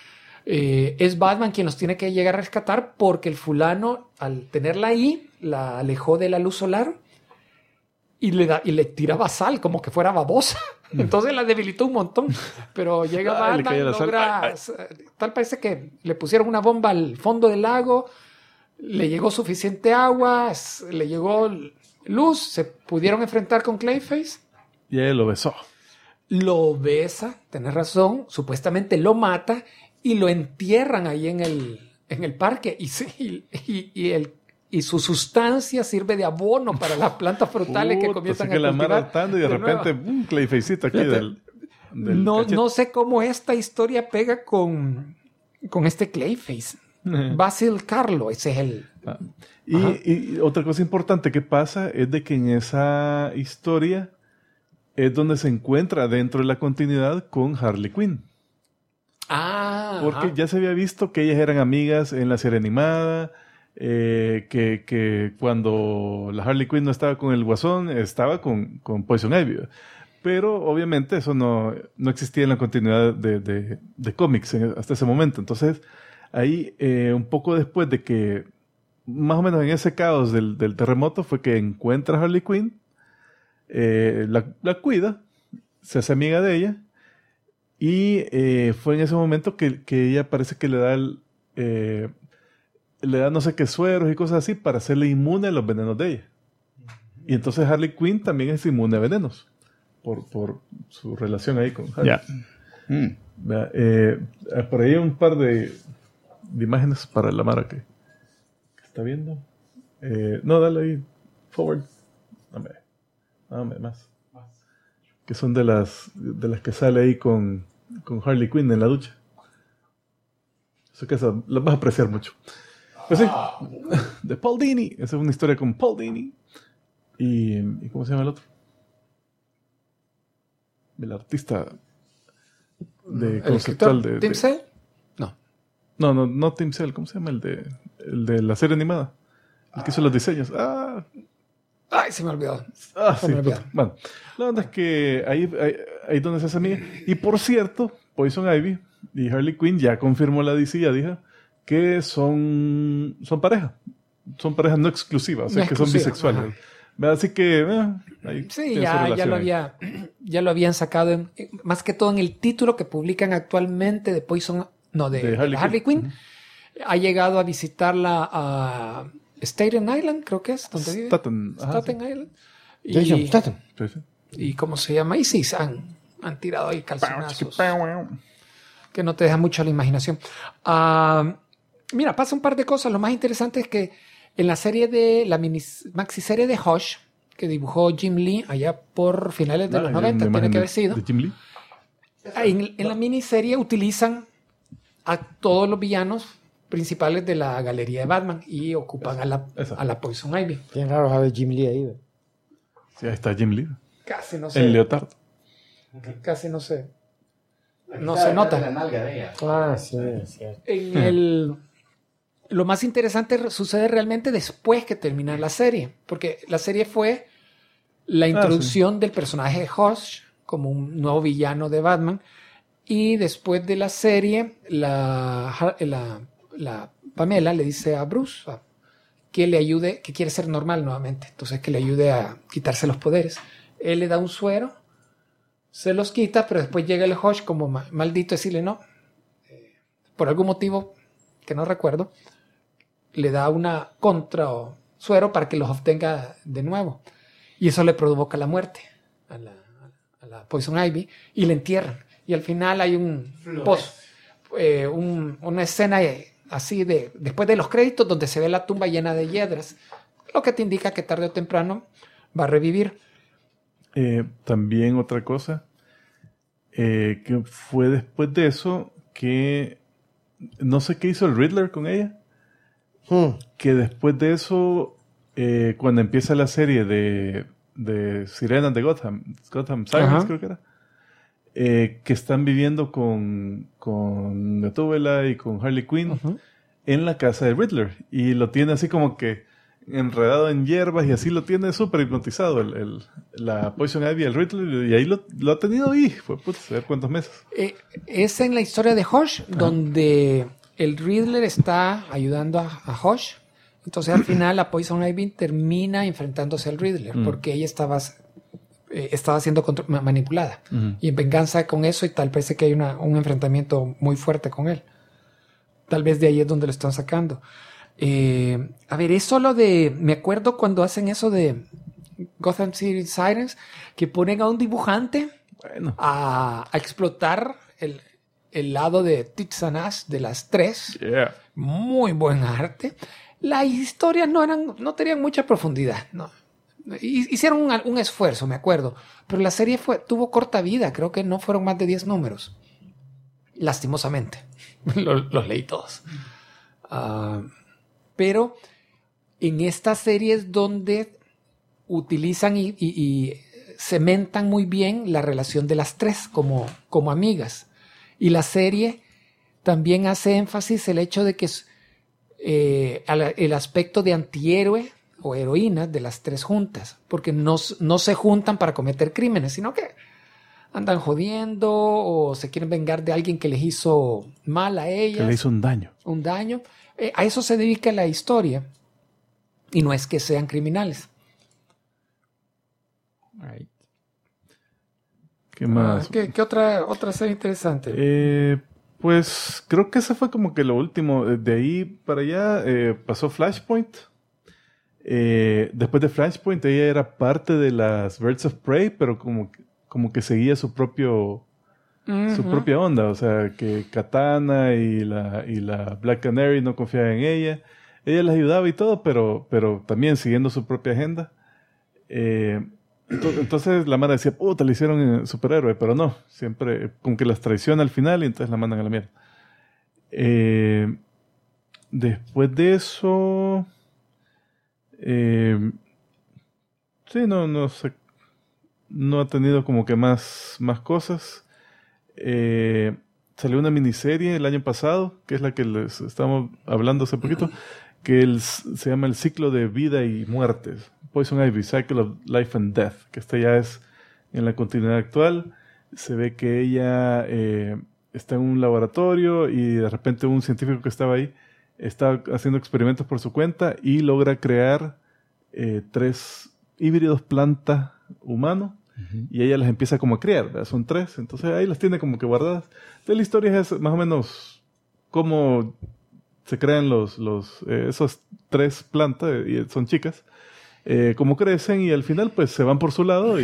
Es Batman quien los tiene que llegar a rescatar porque el fulano, al tenerla ahí, la alejó de la luz solar y le tiraba sal como que fuera babosa. Entonces la debilitó un montón. Pero llega Le caía Batman, la sal. logra... Tal parece que le pusieron una bomba al fondo del lago, le llegó suficiente agua, le llegó luz, se pudieron enfrentar con Clayface. Y ella lo besó. Lo besa, tenés razón, supuestamente lo mata y lo entierran ahí en el parque. Y su sustancia sirve de abono para las plantas frutales que Puta, comienzan así que a la cultivar. amarra atando y de nuevo. repente, Clayfacecito aquí del No, cachete. no sé cómo esta historia pega con este Clayface. Basil Carlo, ese es el... Y otra cosa importante que pasa es de que en esa historia es donde se encuentra dentro de la continuidad con Harley Quinn. Porque ajá. ya se había visto que ellas eran amigas en la serie animada, que cuando la Harley Quinn no estaba con el Guasón, estaba con Poison Ivy. Pero obviamente eso no existía en la continuidad de cómics hasta ese momento. Entonces, ahí un poco después de que, más o menos en ese caos del terremoto, fue que encuentra a Harley Quinn, la cuida, se hace amiga de ella, y fue en ese momento que ella parece que le da no sé qué sueros y cosas así para hacerle inmune a los venenos de ella. Y entonces Harley Quinn también es inmune a venenos por su relación ahí con Harley. Vea, por ahí hay un par de imágenes para la Mara que está viendo. No, dale ahí, forward. más. Que son de las que sale ahí con Harley Quinn en la ducha. Eso que las vas a apreciar mucho. Pues sí, de Paul Dini. Esa es una historia con Paul Dini. ¿Y cómo se llama el otro? El artista de conceptual de... ¿Tim Sale? No. No Tim Sale. ¿Cómo se llama el de la serie animada? El que hizo los diseños. Ay, se me olvidó. Sí. Bueno, la verdad es que ahí donde se hace amiga. Y por cierto, Poison Ivy y Harley Quinn ya confirmó la DC, ya dijo, que son pareja. Son parejas no exclusivas, o sea, que son bisexuales. Así que, ahí sí, ya lo habían sacado, más que todo en el título que publican actualmente de Harley Quinn. Uh-huh. Ha llegado a visitarla a Staten Island, creo que es, donde vive. Staten Island. Staten. Y ¿cómo se llama? Y sí, han tirado ahí calzonazos que no te dejan mucho a la imaginación. Mira, pasa un par de cosas. Lo más interesante es que en la serie de la maxiserie de Hush, que dibujó Jim Lee allá por finales de los 90, tiene que haber sido. ¿De Jim Lee? En la miniserie utilizan a todos los villanos principales de la galería de Batman y ocupan a la Poison Ivy. Bien raro saber Jim Lee ahí. Sí, ahí está Jim Lee. Casi no sé. El leotardo. Casi no sé. No se nota. La nalga de ella. Sí, es cierto. Lo más interesante sucede realmente después que termina la serie, porque la serie fue la introducción del personaje de Hush como un nuevo villano de Batman, y después de la serie la Pamela le dice a Bruce que le ayude, que quiere ser normal nuevamente, entonces que le ayude a quitarse los poderes. Él le da un suero, se los quita, pero después llega el Hush como maldito a decirle no, por algún motivo que no recuerdo, le da una contra o suero para que los obtenga de nuevo. Y eso le provoca la muerte a la Poison Ivy y le entierran. Y al final hay una escena así después de los créditos donde se ve la tumba llena de hiedras, lo que te indica que tarde o temprano va a revivir. También otra cosa que fue después de eso que no sé qué hizo el Riddler con ella. Que después de eso, cuando empieza la serie de Sirenas de Gotham Sirens, creo que era, que están viviendo con Gatúbela y con Harley Quinn en la casa de Riddler, y lo tiene así como que enredado en hierbas, y así lo tiene súper hipnotizado la Poison Ivy, el Riddler, y ahí lo ha tenido ahí, fue saber cuántos meses. Es en la historia de Hush, donde el Riddler está ayudando a Hush. Entonces al final la Poison Ivy termina enfrentándose al Riddler porque ella estaba siendo manipulada. Y en venganza con eso, y tal parece que hay un enfrentamiento muy fuerte con él. Tal vez de ahí es donde lo están sacando. A ver, eso me acuerdo cuando hacen eso de Gotham City Sirens, que ponen a un dibujante a explotar el lado de Tits and Ass de las tres. Yeah. Muy buen arte. Las historias no tenían mucha profundidad, ¿no? Hicieron un esfuerzo, me acuerdo, pero la serie tuvo corta vida. Creo que no fueron más de 10 números, lastimosamente. Los leí todos. Pero en estas series donde utilizan y cementan muy bien la relación de las tres como amigas. Y la serie también hace énfasis el hecho de que el aspecto de antihéroe o heroína de las tres juntas, porque no se juntan para cometer crímenes, sino que andan jodiendo o se quieren vengar de alguien que les hizo mal a ellas. Que le hizo un daño. Un daño. A eso se dedica la historia, y no es que sean criminales. Right. ¿Qué más? ¿Qué otra serie interesante? Pues creo que ese fue como que lo último. De ahí para allá pasó Flashpoint. Después de Flashpoint ella era parte de las Birds of Prey, pero como que seguía su propia onda. O sea, que Katana y la Black Canary no confiaban en ella. Ella les ayudaba y todo, pero también siguiendo su propia agenda. Entonces la mara decía, puta, le hicieron superhéroe, pero no. Siempre como que las traiciona al final y entonces la mandan a la mierda. Después de eso... sí, no sé. No ha tenido como que más cosas. Salió una miniserie el año pasado, que es la que les estamos hablando hace poquito, que se llama El ciclo de vida y muertes. Poison Ivy, Cycle of Life and Death, que esta ya es en la continuidad actual. Se ve que ella está en un laboratorio y de repente un científico que estaba ahí está haciendo experimentos por su cuenta y logra crear 3 híbridos planta-humano. Y ella las empieza como a criar, ¿verdad? Son 3, entonces ahí las tiene como que guardadas. Entonces la historia es más o menos cómo se crean esos 3 plantas, y son chicas, cómo crecen y al final pues se van por su lado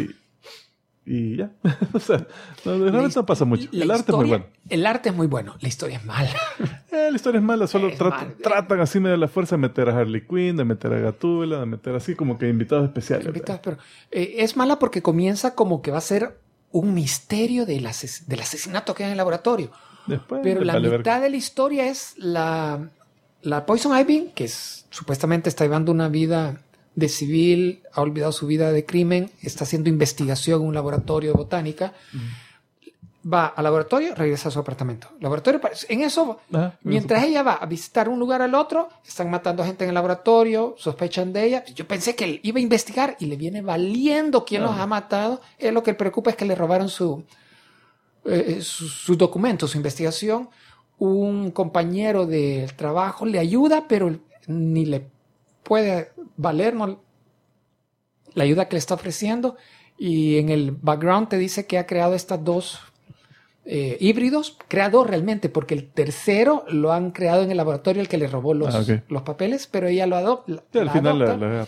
y ya. O sea, no pasa mucho. El arte es muy bueno. El arte es muy bueno, la historia es mala. La historia es mala, solo tratan así medio de la fuerza de meter a Harley Quinn, de meter a Gatúbela, de meter así como que invitados especiales. Pero, es mala porque comienza como que va a ser un misterio del asesinato que hay en el laboratorio. Después, pero la mitad de la historia es la Poison Ivy, que supuestamente está llevando una vida de civil, ha olvidado su vida de crimen, está haciendo investigación en un laboratorio de botánica. Va al laboratorio, regresa a su apartamento. Laboratorio, en eso, mientras ella va a visitar un lugar al otro, están matando gente en el laboratorio, sospechan de ella. Yo pensé que él iba a investigar y le viene valiendo quién los ha matado. Lo que le preocupa es que le robaron sus documentos, su investigación. Un compañero del trabajo le ayuda, pero ni le puede valer la ayuda que le está ofreciendo. Y en el background te dice que ha creado estas 2 híbridos, creado realmente, porque el tercero lo han creado en el laboratorio, el que le robó los papeles, pero ella lo adopta. Sí, al final la agarra.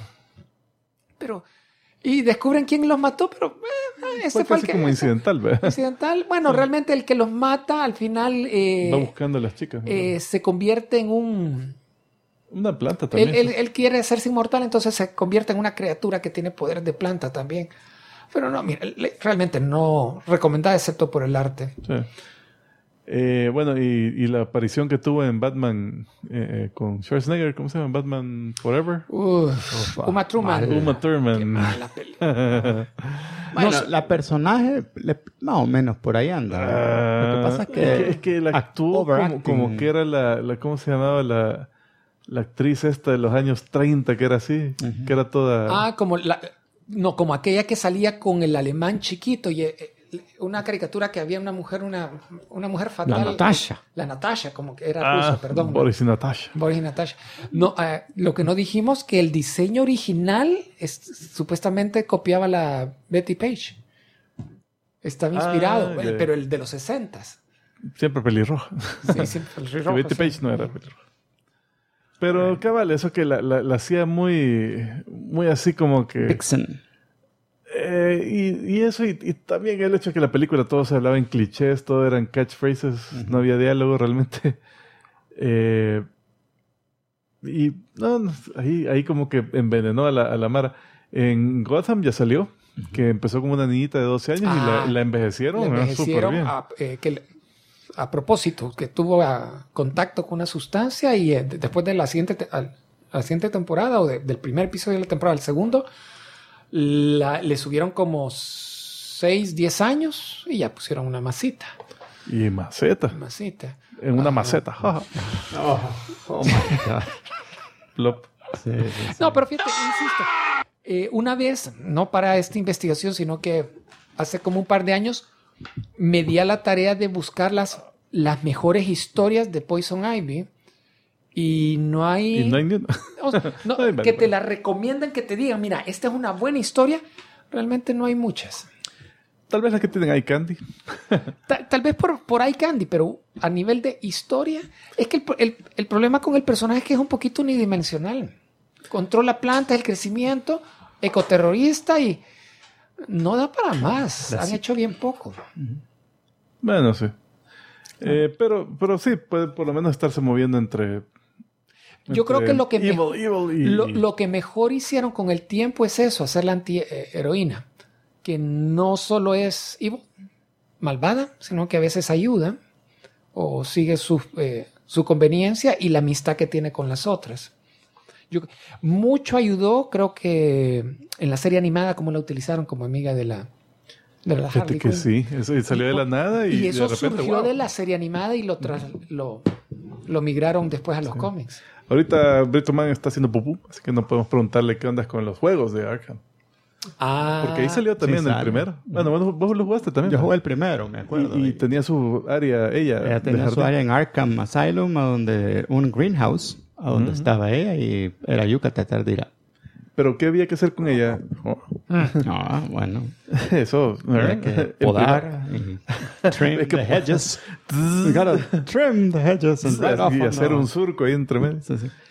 Y descubren quién los mató, pero fue casi como incidental, ¿verdad? Incidental. Bueno, realmente el que los mata al final va buscando a las chicas, ¿no? Se convierte en una planta también. Él quiere hacerse inmortal, entonces se convierte en una criatura que tiene poder de planta también. Pero no, mira, realmente no recomendada excepto por el arte. Sí. Bueno, y la aparición que tuvo en Batman con Schwarzenegger, ¿cómo se llama? Batman Forever. Uma Thurman. Uma Thurman. Qué mala película. Bueno, la personaje más o menos por ahí anda. Lo que pasa es que la actuó como que era la ¿cómo se llamaba? La actriz esta de los años 30, que era así, que era toda... como aquella que salía con el alemán chiquito y una caricatura que había una mujer fatal. La Natasha, como que era rusa, perdón. Boris y Natasha. No, lo que no dijimos que el diseño original supuestamente copiaba la Betty Page. Estaba inspirado, pero el de los 60s. Siempre pelirroja. Sí, siempre pelirroja. Betty Page no era pelirroja. Pero cabal, eso que la hacía muy así como que... Vixen. Y eso, y también el hecho de que la película todo se hablaba en clichés, todo eran catchphrases, no había diálogo realmente. Y no, ahí como que envenenó a la Mara. En Gotham ya salió, que empezó como una niñita de 12 años y la envejecieron. Súper bien. A propósito, que tuvo contacto con una sustancia y después de la siguiente temporada o del primer episodio de la temporada al segundo, le subieron como 6, 10 años y ya pusieron una masita. Y maceta. En una maceta. Oh my God. Plop. Sí. No, pero fíjate, insisto, una vez, no para esta investigación, sino que hace como un par de años, me di a la tarea de buscar las mejores historias de Poison Ivy y no hay... ¿Y no hay ni una? No, que te la recomiendan, que te digan, mira, esta es una buena historia. Realmente no hay muchas. Tal vez las que tienen eye candy. Tal vez por eye candy, pero a nivel de historia, es que el problema con el personaje es que es un poquito unidimensional. Controla plantas, el crecimiento, ecoterrorista y... no da para más. Han hecho bien poco. Bueno, sí. Pero sí, puede por lo menos estarse moviendo entre yo creo que lo que lo que mejor hicieron con el tiempo es eso, hacer la antiheroína. que no solo es evil, malvada, sino que a veces ayuda o sigue su conveniencia y la amistad que tiene con las otras. Mucho ayudó, creo que en la serie animada, como la utilizaron como amiga de la Fíjate Harley que Quinn. sí, eso salió de la nada y eso de repente, surgió wow. de la serie animada y lo migraron después a los cómics. Ahorita Brito Man está haciendo pupú, así que no podemos preguntarle qué onda con los juegos de Arkham. Porque ahí salió también sí el sale. primero. Bueno, vos lo jugaste también. Yo ¿no? jugué el primero, me acuerdo. Y tenía su área, ella Ella tenía de su jardín. área en Arkham Asylum, un greenhouse, a donde estaba ella, y era yuca tratar de ir a... Pero ¿qué había que hacer con ella? Oh, No, bueno, eso. había que podar y trim the hedges. We gotta trim the hedges and right off y on hacer the- un surco ahí entre medio. Sí, sí.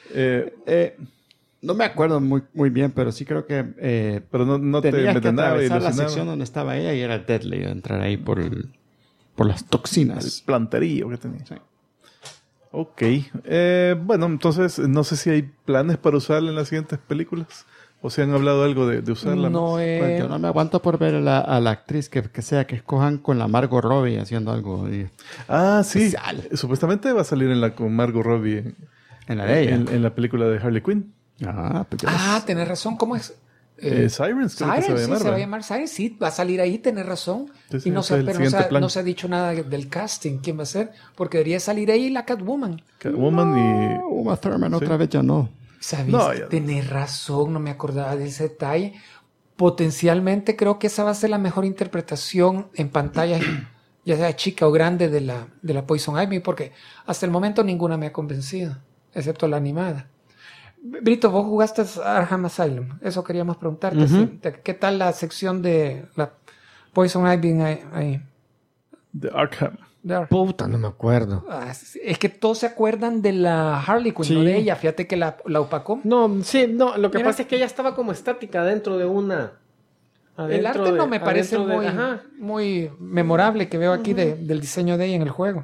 No No me acuerdo muy bien, pero sí creo que pero no te tenías que envenenaba y atravesar la alucinaba. sección donde estaba ella y era deadly entrar ahí por las El toxinas. planterío que tenía. Sí. Ok. Bueno, entonces no sé si hay planes para usarla en las siguientes películas. O si han hablado algo de usarla. No Pues yo no me aguanto por ver a la actriz que escojan con la Margot Robbie haciendo algo Ah, sí. especial. Supuestamente va a salir con Margot Robbie en la de ella. en la película de Harley Quinn. Pues tenés razón. ¿Cómo es? Sirens, creo Sirens, que se va a sí, llamar. se va a ¿verdad? llamar Sirens. Sí, va a salir ahí, tenés razón. Sí, sí, y no ese es se, el pero siguiente plan. no se ha dicho nada del casting. ¿Quién va a ser? Porque debería salir ahí la Catwoman. Catwoman y... Uma Thurman Sí. otra vez ya no. ¿Sabes? No, ya no. Tenés razón, no me acordaba de ese detalle. Potencialmente creo que esa va a ser la mejor interpretación en pantalla, ya sea chica o grande, de la Poison Ivy, porque hasta el momento ninguna me ha convencido, excepto la animada. Brito, vos jugaste Arkham Asylum, eso queríamos preguntarte. ¿Sí? ¿Qué tal la sección de la Poison Ivy ahí? de Arkham. De Arkham. Puta, no me acuerdo. Es que todos se acuerdan de la Harley Quinn, Sí. no de ella. Fíjate que la opacó. No, sí, no, lo que Mira. pasa es que ella estaba como estática dentro de una... El arte no me parece ajá. muy memorable que veo aquí del diseño de ella en el juego.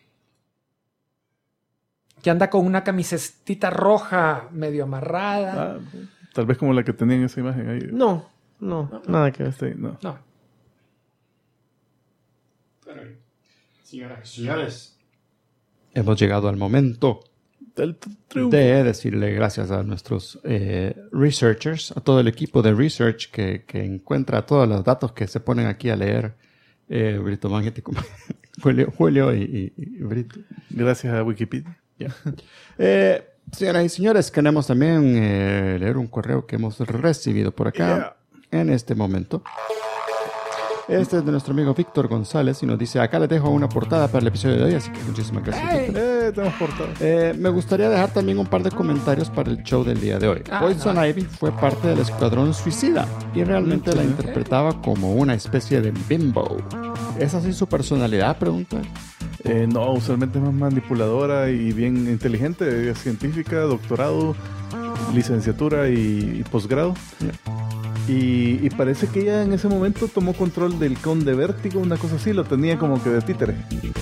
Que anda con una camisetita roja medio amarrada. Ah, tal vez como la que tenía en esa imagen ahí. No, nada que ver. Sí, no. No. Señoras y señores, hemos llegado al momento El triunfo. de decirle gracias a nuestros researchers, a todo el equipo de research que encuentra todos los datos que se ponen aquí a leer. Brito Magnetic, Julio y Brito. Gracias a Wikipedia. Señoras y señores, queremos también leer un correo que hemos recibido por acá en este momento. Este es de nuestro amigo Víctor González y nos dice: acá les dejo una portada para el episodio de hoy, así que muchísimas gracias, Víctor. Tenemos portada. Me gustaría dejar también un par de comentarios para el show del día de hoy. Poison Ivy fue parte del Escuadrón Suicida y realmente la interpretaba como una especie de bimbo. ¿Es así su personalidad? Pregunta. No, usualmente es más manipuladora y bien inteligente. Es científica, doctorado, licenciatura y posgrado. Y parece que ella en ese momento tomó control del Conde Vértigo, una cosa así, lo tenía como que de títere.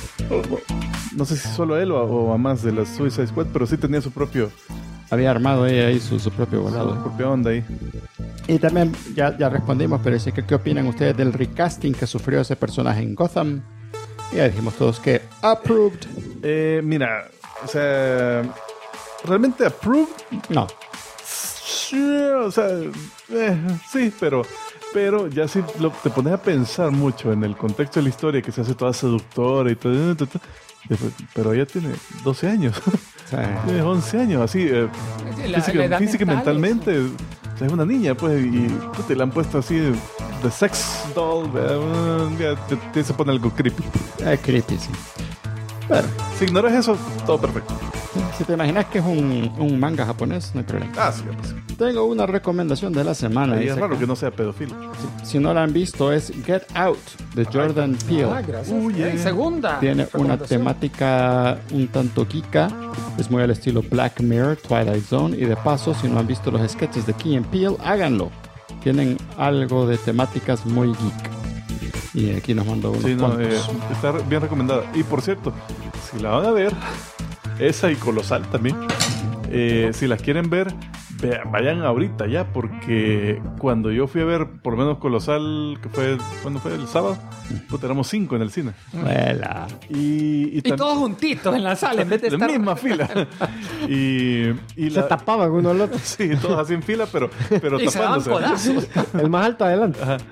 No sé si solo a él o a más de la Suicide Squad, pero sí tenía su propio... Había armado ella ahí su propio Su volado. propia onda ahí. Y también ya respondimos, pero dice que qué opinan ustedes del recasting que sufrió ese personaje en Gotham. Y ya dijimos todos que approved. Mira, o sea... ¿Realmente approved? No. Sí, o sea, sí, pero ya si te pones a pensar mucho en el contexto de la historia, que se hace toda seductora y todo, pero ella tiene 12 años, O sea, tiene 11 años, así, La edad física y mental, mentalmente, o sea, es una niña, pues, y te la han puesto así de sex doll, ya se pone algo creepy. creepy, sí. Bueno, Si ignoras eso, todo perfecto. si te imaginas que es un manga japonés, no hay problema. Ah, sí, pues. Tengo una recomendación de la semana. Ahí dice es raro acá. que no sea pedófilo. Si no la han visto, es Get Out de Jordan Peele. Gracias. Yeah. Segunda. Tiene una recomendación. temática un tanto geeka. Es muy al estilo Black Mirror, Twilight Zone. Y de paso, si no han visto los sketches de Key and Peele, háganlo. Tienen algo de temáticas muy geek. Y aquí nos mandó unos Sí, no, cuantos. está bien recomendada. Y por cierto, si la van a ver, esa y Colosal también, si las quieren ver, vayan ahorita ya, porque cuando yo fui a ver, por lo menos Colosal, que fue, ¿cuándo fue? El sábado, pues éramos 5 en el cine. Vuela. Y todos juntitos en la sala, en vez de la estar... misma fila. y Se tapaban uno al otro. Sí, todos así en fila, pero y se daban tapándose. codazos. El más alto adelante. Ajá.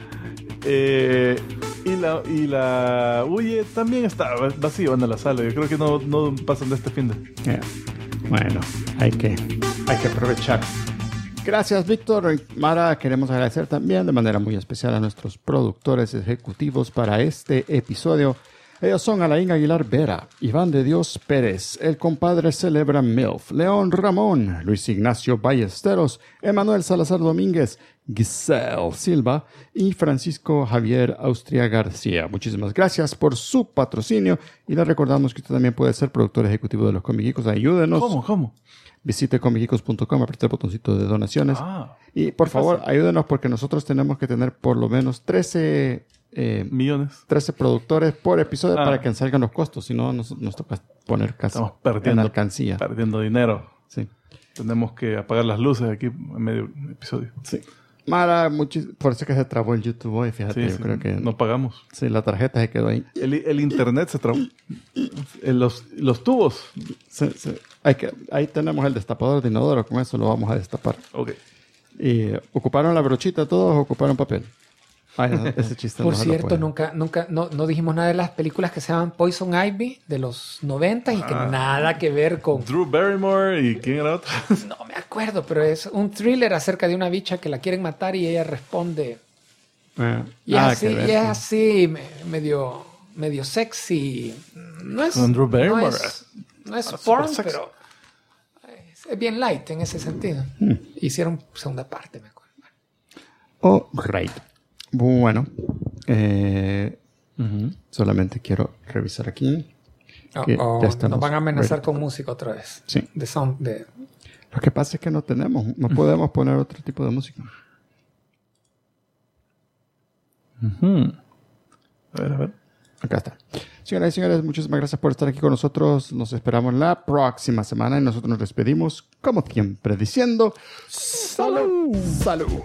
Y la Huye también está vacío en la sala. Yo creo que no pasan de este fin de. Bueno, hay que aprovechar. Gracias, Víctor. Mara, queremos agradecer también de manera muy especial a nuestros productores ejecutivos para este episodio. Ellos son Alain Aguilar Vera, Iván de Dios Pérez, el compadre Celebra Milf, León Ramón, Luis Ignacio Ballesteros, Emanuel Salazar Domínguez, Giselle Silva y Francisco Javier Austria García. Muchísimas gracias por su patrocinio y les recordamos que usted también puede ser productor ejecutivo de Los Comiquicos. Ayúdenos. ¿Cómo? Visite comiquicos.com, apriete el botoncito de donaciones y por favor ayúdenos porque nosotros tenemos que tener por lo menos 13 millones. 13 productores por episodio para que salgan los costos, si no nos toca poner casi Estamos perdiendo, en alcancía. Perdiendo dinero. Sí. Tenemos que apagar las luces aquí en medio episodio. Sí. Mara, por eso que se trabó el YouTube hoy, fíjate, yo creo que no pagamos. Sí, la tarjeta se quedó ahí. El internet se trabó. Los tubos. Sí. Ahí tenemos el destapador de inodoro, con eso lo vamos a destapar. Ok. Y ¿ocuparon la brochita todos o ocuparon papel? Ese chiste Por no se lo cierto, pueden. no dijimos nada de las películas que se llaman Poison Ivy de los 90 y que nada que ver con... Drew Barrymore y ¿quién era otro? No me acuerdo, pero es un thriller acerca de una bicha que la quieren matar y ella responde. Y es así, medio sexy. No es... Con Drew Barrymore. No es porn, pero es bien light en ese sentido. Hicieron segunda parte, me acuerdo. Oh, right. Bueno, solamente quiero revisar aquí. Ya estamos nos van a amenazar ready. con música otra vez. Sí. De Lo que pasa es que no podemos poner otro tipo de música. A ver. Acá está. Señoras y señores, muchísimas gracias por estar aquí con nosotros. Nos esperamos la próxima semana y nosotros nos despedimos, como siempre, diciendo ¡Salud! ¡Salud!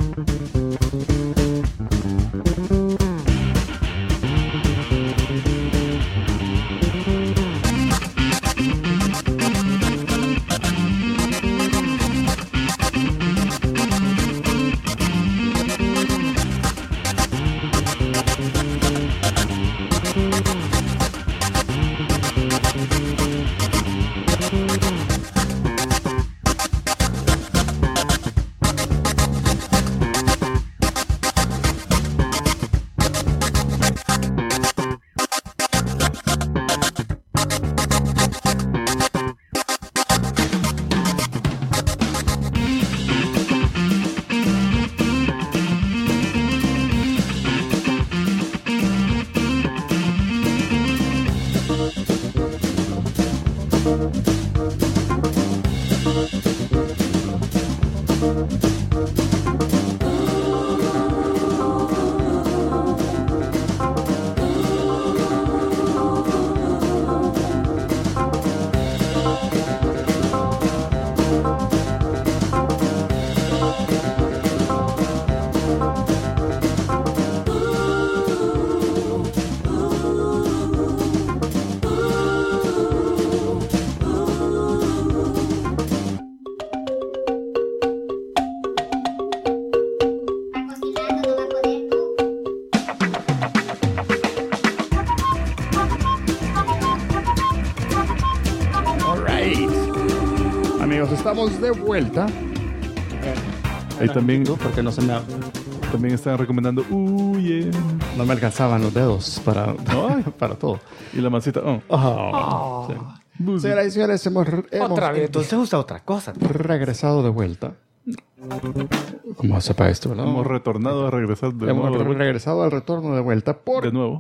Estamos de vuelta. Ahí también, porque no se me también están recomendando no me alcanzaban los dedos para todo. Y la mancita. Sí. Señoras y señores, hemos otra vez. Entonces usa otra cosa. regresado de vuelta. ¿Cómo sepa esto, verdad? Hemos retornado a regresar de nuevo. Hemos regresado al retorno de vuelta porque de nuevo.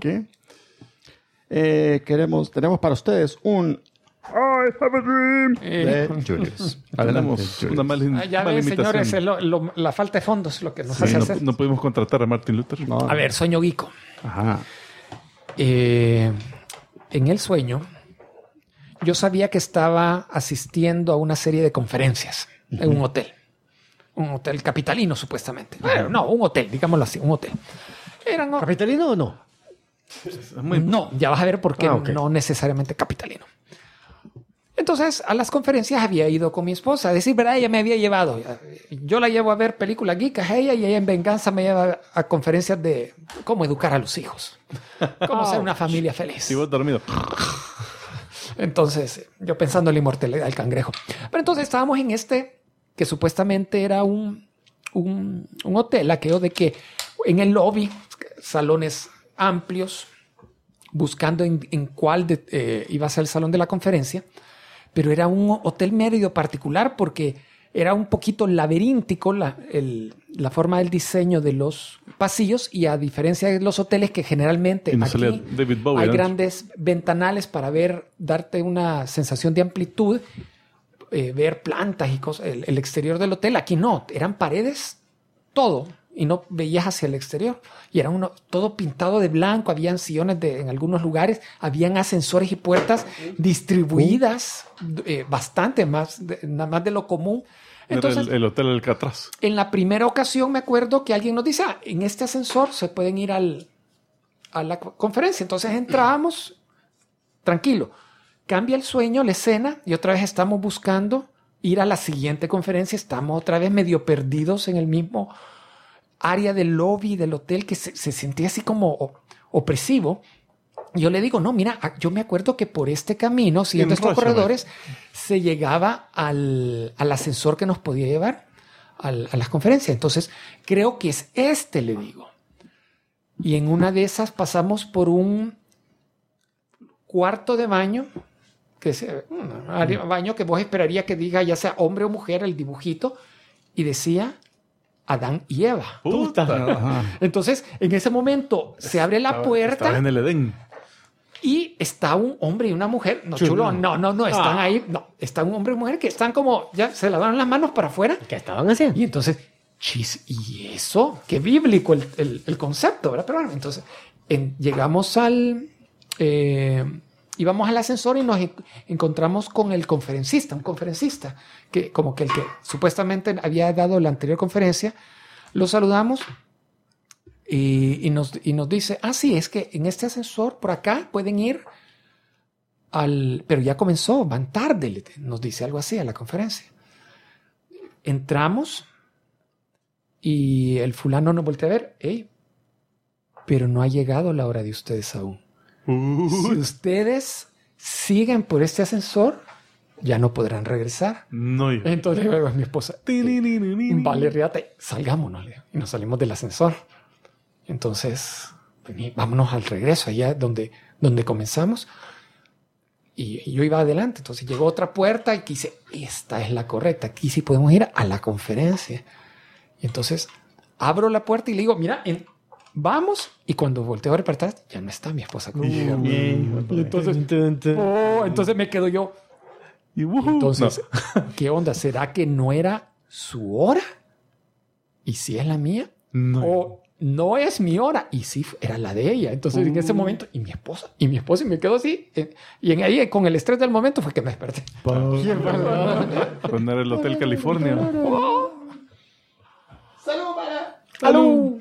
Tenemos para ustedes un I have a dream de Julius. Tenemos Julius. una mala, ya mala ven, imitación. señores, la falta de fondos es lo que nos Sí, hace hacer. no pudimos contratar a Martin Luther. No. A ver, sueño Guico. Ajá. En el sueño, yo sabía que estaba asistiendo a una serie de conferencias en un hotel. un hotel capitalino, supuestamente. Bueno, no, un hotel, digámoslo así, un hotel. ¿Capitalino o no? No, ya vas a ver por qué ok. no necesariamente capitalino. Entonces, a las conferencias había ido con mi esposa. A decir verdad, ella me había llevado. Yo la llevo a ver películas geeks a ella y ella en venganza me lleva a conferencias de cómo educar a los hijos. Cómo ser una familia feliz. Y vos dormido. Entonces, yo pensando en la inmortalidad del cangrejo. Pero entonces estábamos en que supuestamente era un hotel, aquello de que en el lobby, salones amplios, buscando en cuál iba a ser el salón de la conferencia, pero era un hotel medio particular porque era un poquito laberíntico la forma del diseño de los pasillos, y a diferencia de los hoteles que generalmente Y no aquí salía David Bowie, hay ¿no? grandes ventanales para darte una sensación de amplitud, ver plantas y cosas, el exterior del hotel. Aquí no, eran paredes, todo, y no veías hacia el exterior. Y era todo pintado de blanco, habían sillones en algunos lugares, habían ascensores y puertas distribuidas bastante más de lo común. Entonces, Era el Hotel Alcatraz. en la primera ocasión me acuerdo que alguien nos dice, en este ascensor se pueden ir a la conferencia. Entonces entramos, tranquilo, cambia el sueño, la escena, y otra vez estamos buscando ir a la siguiente conferencia. Estamos otra vez medio perdidos en el mismo área del lobby del hotel, que se sentía así como opresivo. Yo le digo, no, mira, yo me acuerdo que por este camino, siguiendo estos corredores, se llegaba al ascensor que nos podía llevar a las conferencias. Entonces, creo que es le digo. Y en una de esas pasamos por un cuarto de baño, que es un baño que vos esperaría que diga ya sea hombre o mujer, el dibujito, y decía Adán y Eva. Puta. Entonces, en ese momento se abre la puerta. Estaba en el Edén. Y está un hombre y una mujer. No, chulo. No. Están ahí. No, está un hombre y mujer que están como, ya se lavaron las manos para afuera. ¿Qué estaban haciendo? Y entonces, ¿y eso? Qué bíblico el concepto, ¿verdad? Pero bueno, entonces llegamos íbamos al ascensor y nos encontramos con un conferencista, que como que el que supuestamente había dado la anterior conferencia. Lo saludamos. Y nos dice, sí, es que en este ascensor por acá pueden ir pero ya comenzó, van tarde, nos dice algo así a la conferencia. Entramos y el fulano nos voltea a ver, pero no ha llegado la hora de ustedes aún. Si ustedes siguen por este ascensor, ya no podrán regresar. No, yo. Entonces mi esposa, vale, ríate, salgámonos. Y nos salimos del ascensor. Entonces, vámonos al regreso, allá donde comenzamos. Y yo iba adelante. Entonces llegó otra puerta y quise, esta es la correcta. Aquí sí podemos ir a la conferencia. Y entonces abro la puerta y le digo, mira, vamos. Y cuando volteo a ver para atrás, ya no está mi esposa conmigo. Y entonces me quedo yo. Y Entonces, ¿qué onda? ¿Será que no era su hora? ¿Y si es la mía? No. ¿O no es mi hora? Y sí, era la de ella. Entonces, en ese momento, y mi esposa, y me quedo así. Y en ahí, con el estrés del momento, fue que me desperté. Cuando era el Hotel California. ¡Salud!